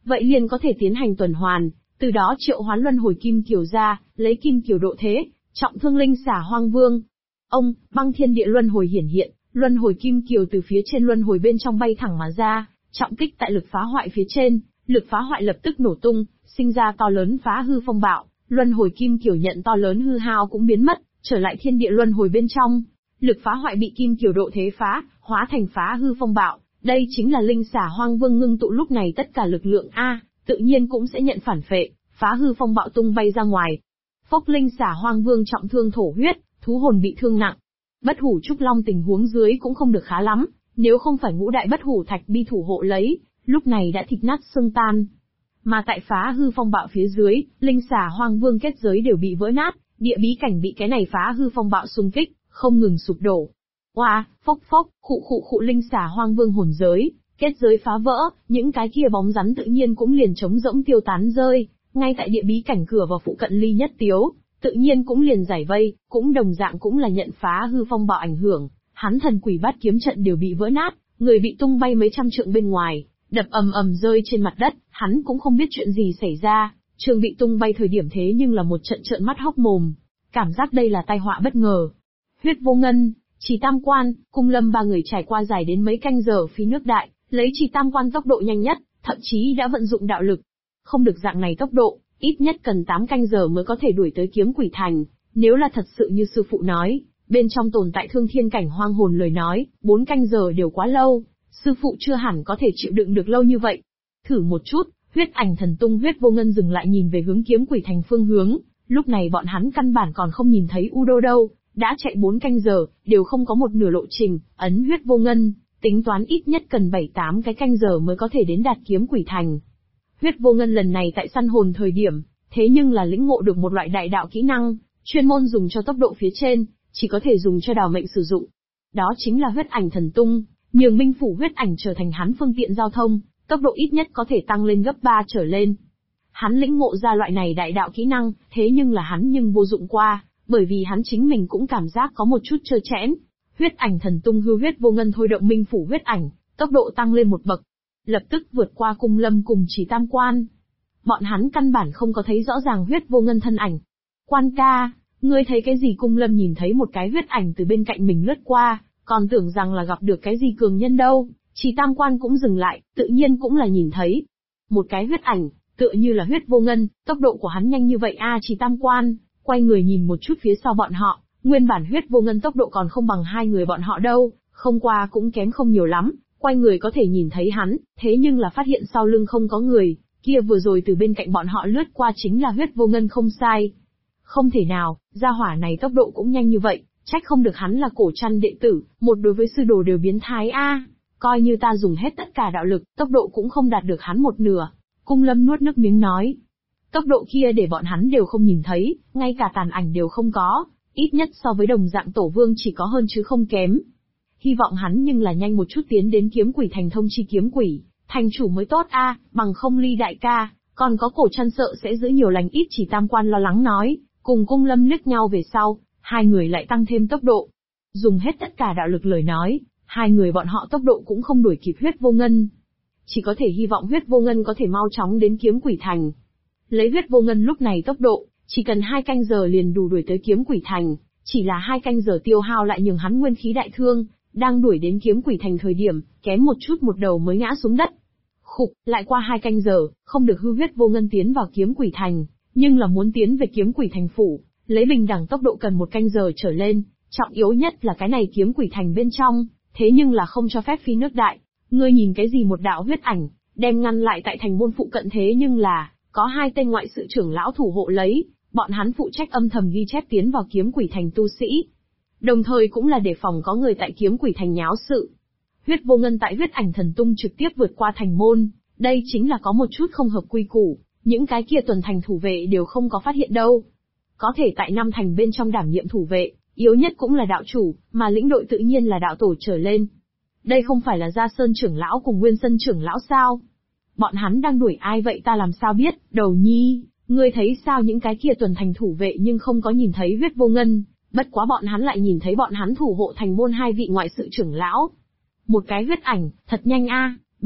vậy liền có thể tiến hành tuần hoàn, từ đó triệu hoán luân hồi kim kiều ra, lấy kim kiều độ thế, trọng thương linh xà hoang vương. Ông, băng thiên địa luân hồi hiển hiện, luân hồi kim kiều từ phía trên luân hồi bên trong bay thẳng mà ra, trọng kích tại lực phá hoại phía trên, lực phá hoại lập tức nổ tung, sinh ra to lớn phá hư phong bạo, luân hồi kim kiều nhận to lớn hư hao cũng biến mất, trở lại thiên địa luân hồi bên trong. Lực phá hoại bị kim kiều độ thế phá, hóa thành phá hư phong bạo, đây chính là linh xà hoang vương ngưng tụ lúc này tất cả lực lượng tự nhiên cũng sẽ nhận phản phệ, phá hư phong bạo tung bay ra ngoài. Phốc, linh xà hoang vương trọng thương thổ huyết, thú hồn bị thương nặng. Bất hủ trúc long tình huống dưới cũng không được khá lắm, nếu không phải ngũ đại bất hủ thạch bi thủ hộ lấy, lúc này đã thịt nát xương tan. Mà tại phá hư phong bạo phía dưới, linh xà hoang vương kết giới đều bị vỡ nát, địa bí cảnh bị cái này phá hư phong bạo xung kích, không ngừng sụp đổ. Oa, phốc phốc, khụ linh xà hoang vương hồn giới, kết giới phá vỡ, những cái kia bóng rắn tự nhiên cũng liền trống rỗng tiêu tán rơi, ngay tại địa bí cảnh cửa vào phụ cận ly nhất tiếu, tự nhiên cũng liền giải vây, cũng đồng dạng cũng là nhận phá hư phong bạo ảnh hưởng, hắn thần quỷ bát kiếm trận đều bị vỡ nát, người bị tung bay mấy trăm trượng bên ngoài, đập ầm ầm rơi trên mặt đất, hắn cũng không biết chuyện gì xảy ra, trường bị tung bay thời điểm thế nhưng là một trận trợn mắt hốc mồm, cảm giác đây là tai họa bất ngờ. Huyết vô ngân, Trì Tam Quan, Cung Lâm ba người trải qua dài đến mấy canh giờ phi nước đại, lấy Trì Tam Quan tốc độ nhanh nhất, thậm chí đã vận dụng đạo lực. Không được dạng này tốc độ, ít nhất cần 8 canh giờ mới có thể đuổi tới Kiếm Quỷ Thành, nếu là thật sự như sư phụ nói, bên trong tồn tại thương thiên cảnh hoang hồn lời nói, 4 canh giờ đều quá lâu, sư phụ chưa hẳn có thể chịu đựng được lâu như vậy. Thử một chút, huyết ảnh thần tung huyết vô ngân dừng lại nhìn về hướng Kiếm Quỷ Thành phương hướng, lúc này bọn hắn căn bản còn không nhìn thấy Udo đâu. Đã chạy 4 canh giờ, đều không có một nửa lộ trình, ấn huyết vô ngân, tính toán ít nhất cần 7-8 cái canh giờ mới có thể đến đạt Kiếm Quỷ Thành. Huyết vô ngân lần này tại săn hồn thời điểm, thế nhưng là lĩnh ngộ được một loại đại đạo kỹ năng, chuyên môn dùng cho tốc độ phía trên, chỉ có thể dùng cho đào mệnh sử dụng. Đó chính là huyết ảnh thần tung, nhường minh phủ huyết ảnh trở thành hắn phương tiện giao thông, tốc độ ít nhất có thể tăng lên gấp 3 trở lên. Hắn lĩnh ngộ ra loại này đại đạo kỹ năng, thế nhưng là hắn vô dụng qua. Bởi vì hắn chính mình cũng cảm giác có một chút trơ trẽn. Huyết ảnh thần tung hư huyết vô ngân thôi động minh phủ huyết ảnh, tốc độ tăng lên một bậc, lập tức vượt qua Cung Lâm cùng Trì Tam Quan. Bọn hắn căn bản không có thấy rõ ràng huyết vô ngân thân ảnh. Quan ca, ngươi thấy cái gì? Cung Lâm nhìn thấy một cái huyết ảnh từ bên cạnh mình lướt qua, còn tưởng rằng là gặp được cái gì cường nhân đâu. Trì Tam Quan cũng dừng lại, tự nhiên cũng là nhìn thấy một cái huyết ảnh, tựa như là huyết vô ngân, tốc độ của hắn nhanh như vậy Trì Tam Quan quay người nhìn một chút phía sau bọn họ, nguyên bản huyết vô ngân tốc độ còn không bằng hai người bọn họ đâu, không qua cũng kém không nhiều lắm, quay người có thể nhìn thấy hắn, thế nhưng là phát hiện sau lưng không có người, kia vừa rồi từ bên cạnh bọn họ lướt qua chính là huyết vô ngân không sai. Không thể nào, gia hỏa này tốc độ cũng nhanh như vậy, trách không được hắn là cổ trăn đệ tử, một đối với sư đồ đều biến thái coi như ta dùng hết tất cả đạo lực, tốc độ cũng không đạt được hắn một nửa. Cung Lâm nuốt nước miếng nói. Tốc độ kia để bọn hắn đều không nhìn thấy, ngay cả tàn ảnh đều không có, ít nhất so với đồng dạng tổ vương chỉ có hơn chứ không kém. Hy vọng hắn nhưng là nhanh một chút tiến đến Kiếm Quỷ Thành thông chi Kiếm Quỷ Thành chủ mới tốt bằng không Ly đại ca, còn có cổ trăn sợ sẽ giữ nhiều lành ít. Chỉ Tam Quan lo lắng nói, cùng Cung Lâm liếc nhau về sau, hai người lại tăng thêm tốc độ. Dùng hết tất cả đạo lực lời nói, hai người bọn họ tốc độ cũng không đuổi kịp huyết vô ngân. Chỉ có thể hy vọng huyết vô ngân có thể mau chóng đến Kiếm Quỷ Thành. Lấy huyết vô ngân lúc này tốc độ, chỉ cần 2 canh giờ liền đủ đuổi tới Kiếm Quỷ Thành, chỉ là 2 canh giờ tiêu hao lại nhường hắn nguyên khí đại thương, đang đuổi đến Kiếm Quỷ Thành thời điểm, kém một chút một đầu mới ngã xuống đất. Khục, lại qua 2 canh giờ, không được hư huyết vô ngân tiến vào Kiếm Quỷ Thành, nhưng là muốn tiến về Kiếm Quỷ Thành phủ, lấy bình đẳng tốc độ cần 1 canh giờ trở lên, trọng yếu nhất là cái này Kiếm Quỷ Thành bên trong, thế nhưng là không cho phép phi nước đại. Ngươi nhìn cái gì? Một đạo huyết ảnh, đem ngăn lại tại thành môn phụ cận, thế nhưng là có 2 tên ngoại sự trưởng lão thủ hộ lấy, bọn hắn phụ trách âm thầm ghi chép tiến vào Kiếm Quỷ Thành tu sĩ. Đồng thời cũng là đề phòng có người tại Kiếm Quỷ Thành nháo sự. Huyết vô ngân tại huyết ảnh thần tung trực tiếp vượt qua thành môn, đây chính là có một chút không hợp quy củ, những cái kia tuần thành thủ vệ đều không có phát hiện đâu. Có thể tại 5 thành bên trong đảm nhiệm thủ vệ, yếu nhất cũng là đạo chủ, mà lĩnh đội tự nhiên là đạo tổ trở lên. Đây không phải là Gia Sơn trưởng lão cùng Nguyên Sân trưởng lão sao? Bọn hắn đang đuổi ai vậy ta làm sao biết? Đầu nhi, ngươi thấy sao? Những cái kia tuần thành thủ vệ nhưng không có nhìn thấy huyết vô ngân, bất quá bọn hắn lại nhìn thấy bọn hắn thủ hộ thành môn 2 vị ngoại sự trưởng lão. Một cái huyết ảnh, thật nhanh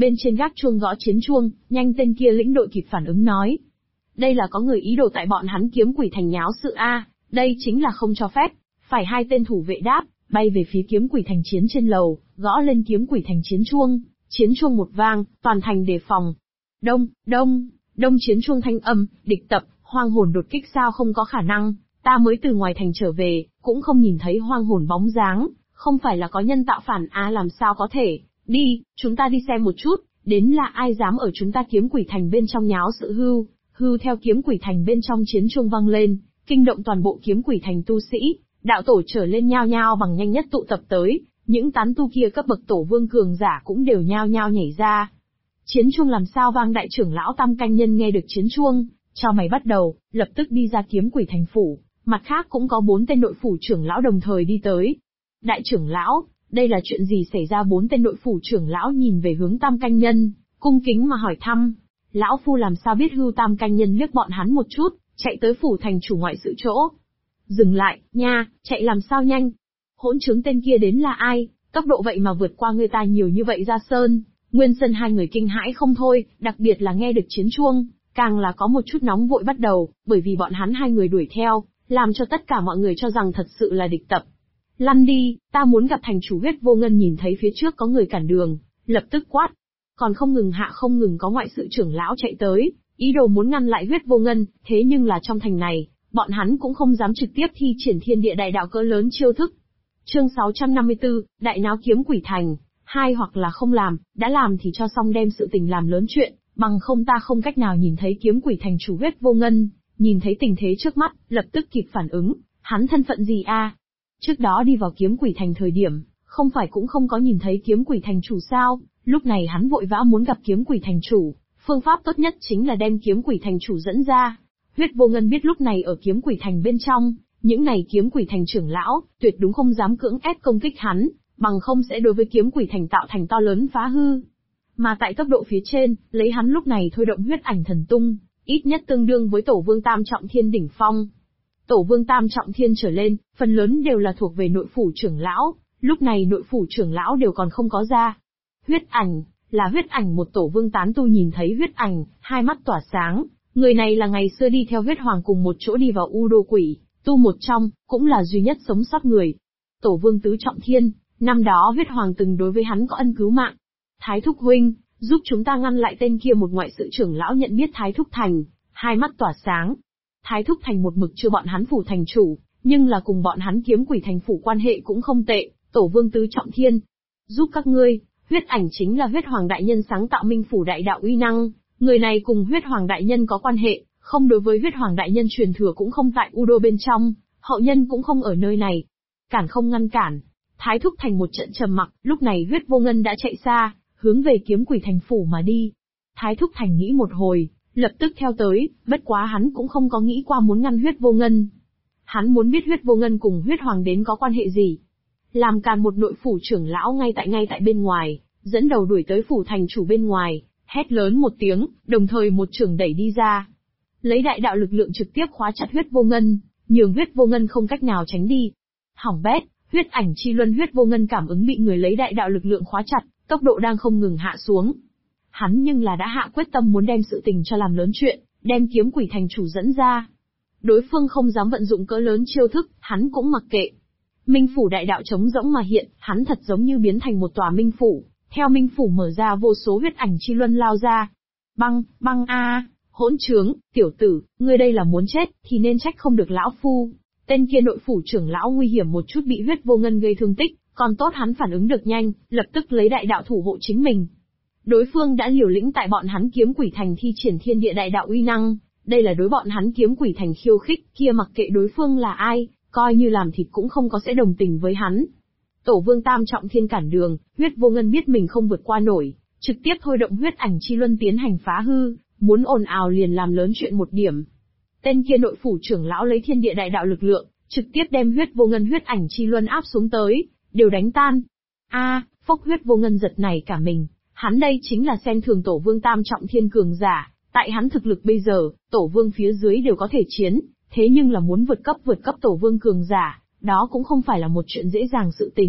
Bên trên gác chuông gõ chiến chuông, nhanh tên kia lĩnh đội kịp phản ứng nói. Đây là có người ý đồ tại bọn hắn Kiếm Quỷ Thành nháo sự a, đây chính là không cho phép. Phải hai tên thủ vệ đáp, bay về phía Kiếm Quỷ Thành chiến trên lầu, gõ lên Kiếm Quỷ Thành chiến chuông một vang, toàn thành đề phòng. Đông, đông, đông chiến chuông thanh âm, địch tập, hoang hồn đột kích sao không có khả năng, ta mới từ ngoài thành trở về, cũng không nhìn thấy hoang hồn bóng dáng, không phải là có nhân tạo phản làm sao có thể, đi, chúng ta đi xem một chút, đến là ai dám ở chúng ta Kiếm Quỷ Thành bên trong nháo sự hưu theo Kiếm Quỷ Thành bên trong chiến chuông vang lên, kinh động toàn bộ Kiếm Quỷ Thành tu sĩ, đạo tổ trở lên nhao nhao bằng nhanh nhất tụ tập tới, những tán tu kia cấp bậc tổ vương cường giả cũng đều nhao nhao nhảy ra. Chiến chuông làm sao vang, đại trưởng lão Tam Canh Nhân nghe được chiến chuông, chào mày bắt đầu, lập tức đi ra Kiếm Quỷ Thành phủ, mặt khác cũng có 4 tên nội phủ trưởng lão đồng thời đi tới. Đại trưởng lão, đây là chuyện gì xảy ra? 4 tên nội phủ trưởng lão nhìn về hướng Tam Canh Nhân, cung kính mà hỏi thăm. Lão phu làm sao biết? Hưu Tam Canh Nhân liếc bọn hắn một chút, chạy tới phủ thành chủ ngoại sự chỗ. Dừng lại, nha, chạy làm sao nhanh? Hỗn trướng tên kia đến là ai? Tốc độ vậy mà vượt qua người ta nhiều như vậy. Ra Sơn, Nguyên Sơn hai người kinh hãi không thôi, đặc biệt là nghe được chiến chuông, càng là có một chút nóng vội bắt đầu, bởi vì bọn hắn hai người đuổi theo, làm cho tất cả mọi người cho rằng thật sự là địch tập. Lăn đi, ta muốn gặp thành chủ. Huyết Vô Ngân nhìn thấy phía trước có người cản đường, lập tức quát. Còn không ngừng có ngoại sự trưởng lão chạy tới, ý đồ muốn ngăn lại Huyết Vô Ngân, thế nhưng là trong thành này, bọn hắn cũng không dám trực tiếp thi triển thiên địa đại đạo cỡ lớn chiêu thức. Chương 654, Đại náo Kiếm Quỷ Thành, hai hoặc là không làm, đã làm thì cho xong đem sự tình làm lớn chuyện, bằng không ta không cách nào nhìn thấy Kiếm Quỷ Thành chủ. Huyết Vô Ngân nhìn thấy tình thế trước mắt, lập tức kịp phản ứng, hắn thân phận gì a? Trước đó đi vào Kiếm Quỷ Thành thời điểm, không phải cũng không có nhìn thấy Kiếm Quỷ Thành chủ sao? Lúc này hắn vội vã muốn gặp Kiếm Quỷ Thành chủ, phương pháp tốt nhất chính là đem Kiếm Quỷ Thành chủ dẫn ra. Huyết Vô Ngân biết lúc này ở Kiếm Quỷ Thành bên trong, những này Kiếm Quỷ Thành trưởng lão, tuyệt đúng không dám cưỡng ép công kích hắn, bằng không sẽ đối với Kiếm Quỷ Thành tạo thành to lớn phá hư. Mà tại tốc độ phía trên, lấy hắn lúc này thôi động huyết ảnh thần tung, ít nhất tương đương với Tổ Vương Tam Trọng Thiên đỉnh phong. Tổ Vương Tam Trọng Thiên trở lên, phần lớn đều là thuộc về nội phủ trưởng lão, lúc này nội phủ trưởng lão đều còn không có ra. Huyết ảnh, là huyết ảnh. Một tổ vương tán tu nhìn thấy huyết ảnh, hai mắt tỏa sáng, người này là ngày xưa đi theo huyết hoàng cùng một chỗ đi vào U Đô Quỷ tu một trong, cũng là duy nhất sống sót người. Tổ vương tứ trọng thiên, năm đó huyết hoàng từng đối với hắn có ân cứu mạng. Thái thúc huynh, giúp chúng ta ngăn lại tên kia. Một ngoại sự trưởng lão nhận biết Thái thúc thành, hai mắt tỏa sáng. Thái thúc thành một mực chưa bọn hắn phủ thành chủ, nhưng là cùng bọn hắn Kiếm Quỷ Thành phủ quan hệ cũng không tệ. Tổ vương tứ trọng thiên, giúp các ngươi. Huyết ảnh chính là huyết hoàng đại nhân sáng tạo Minh phủ đại đạo uy năng, người này cùng huyết hoàng đại nhân có quan hệ, không đối với huyết hoàng đại nhân truyền thừa cũng không tại U Đô bên trong, hậu nhân cũng không ở nơi này. Cản không ngăn cản. Thái thúc thành một trận trầm mặc, lúc này Huyết Vô Ngân đã chạy xa, hướng về Kiếm Quỷ Thành phủ mà đi. Thái thúc thành nghĩ một hồi, lập tức theo tới, bất quá hắn cũng không có nghĩ qua muốn ngăn Huyết Vô Ngân. Hắn muốn biết Huyết Vô Ngân cùng huyết hoàng đến có quan hệ gì. Làm càn một nội phủ trưởng lão ngay tại bên ngoài, dẫn đầu đuổi tới phủ thành chủ bên ngoài, hét lớn một tiếng, đồng thời một chưởng đẩy đi ra. Lấy đại đạo lực lượng trực tiếp khóa chặt Huyết Vô Ngân, nhường Huyết Vô Ngân không cách nào tránh đi. Hỏng bét, huyết ảnh chi luân. Huyết Vô Ngân cảm ứng bị người lấy đại đạo lực lượng khóa chặt, tốc độ đang không ngừng hạ xuống. Hắn nhưng là đã hạ quyết tâm muốn đem sự tình cho làm lớn chuyện, đem Kiếm Quỷ Thành chủ dẫn ra. Đối phương không dám vận dụng cỡ lớn chiêu thức, hắn cũng mặc kệ. Minh phủ đại đạo trống rỗng mà hiện, hắn thật giống như biến thành một tòa minh phủ, theo minh phủ mở ra vô số huyết ảnh chi luân lao ra. Băng, băng a, hỗn trướng, tiểu tử, ngươi đây là muốn chết, thì nên trách không được lão phu. Tên kia nội phủ trưởng lão nguy hiểm một chút bị Huyết Vô Ngân gây thương tích, còn tốt hắn phản ứng được nhanh, lập tức lấy đại đạo thủ hộ chính mình. Đối phương đã liều lĩnh tại bọn hắn Kiếm Quỷ Thành thi triển thiên địa đại đạo uy năng, đây là đối bọn hắn Kiếm Quỷ Thành khiêu khích, kia mặc kệ đối phương là ai, coi như làm thịt cũng không có sẽ đồng tình với hắn. Tổ vương Tam Trọng Thiên cản đường, Huyết Vô Ngân biết mình không vượt qua nổi, trực tiếp thôi động huyết ảnh chi luân tiến hành phá hư, muốn ồn ào liền làm lớn chuyện một điểm. Tên kia nội phủ trưởng lão lấy thiên địa đại đạo lực lượng, trực tiếp đem Huyết Vô Ngân huyết ảnh chi luân áp xuống tới, đều đánh tan. Phốc. Huyết Vô Ngân giật nảy cả mình, hắn đây chính là xem thường tổ vương Tam Trọng Thiên cường giả, tại hắn thực lực bây giờ, tổ vương phía dưới đều có thể chiến, thế nhưng là muốn vượt cấp tổ vương cường giả, đó cũng không phải là một chuyện dễ dàng sự tình.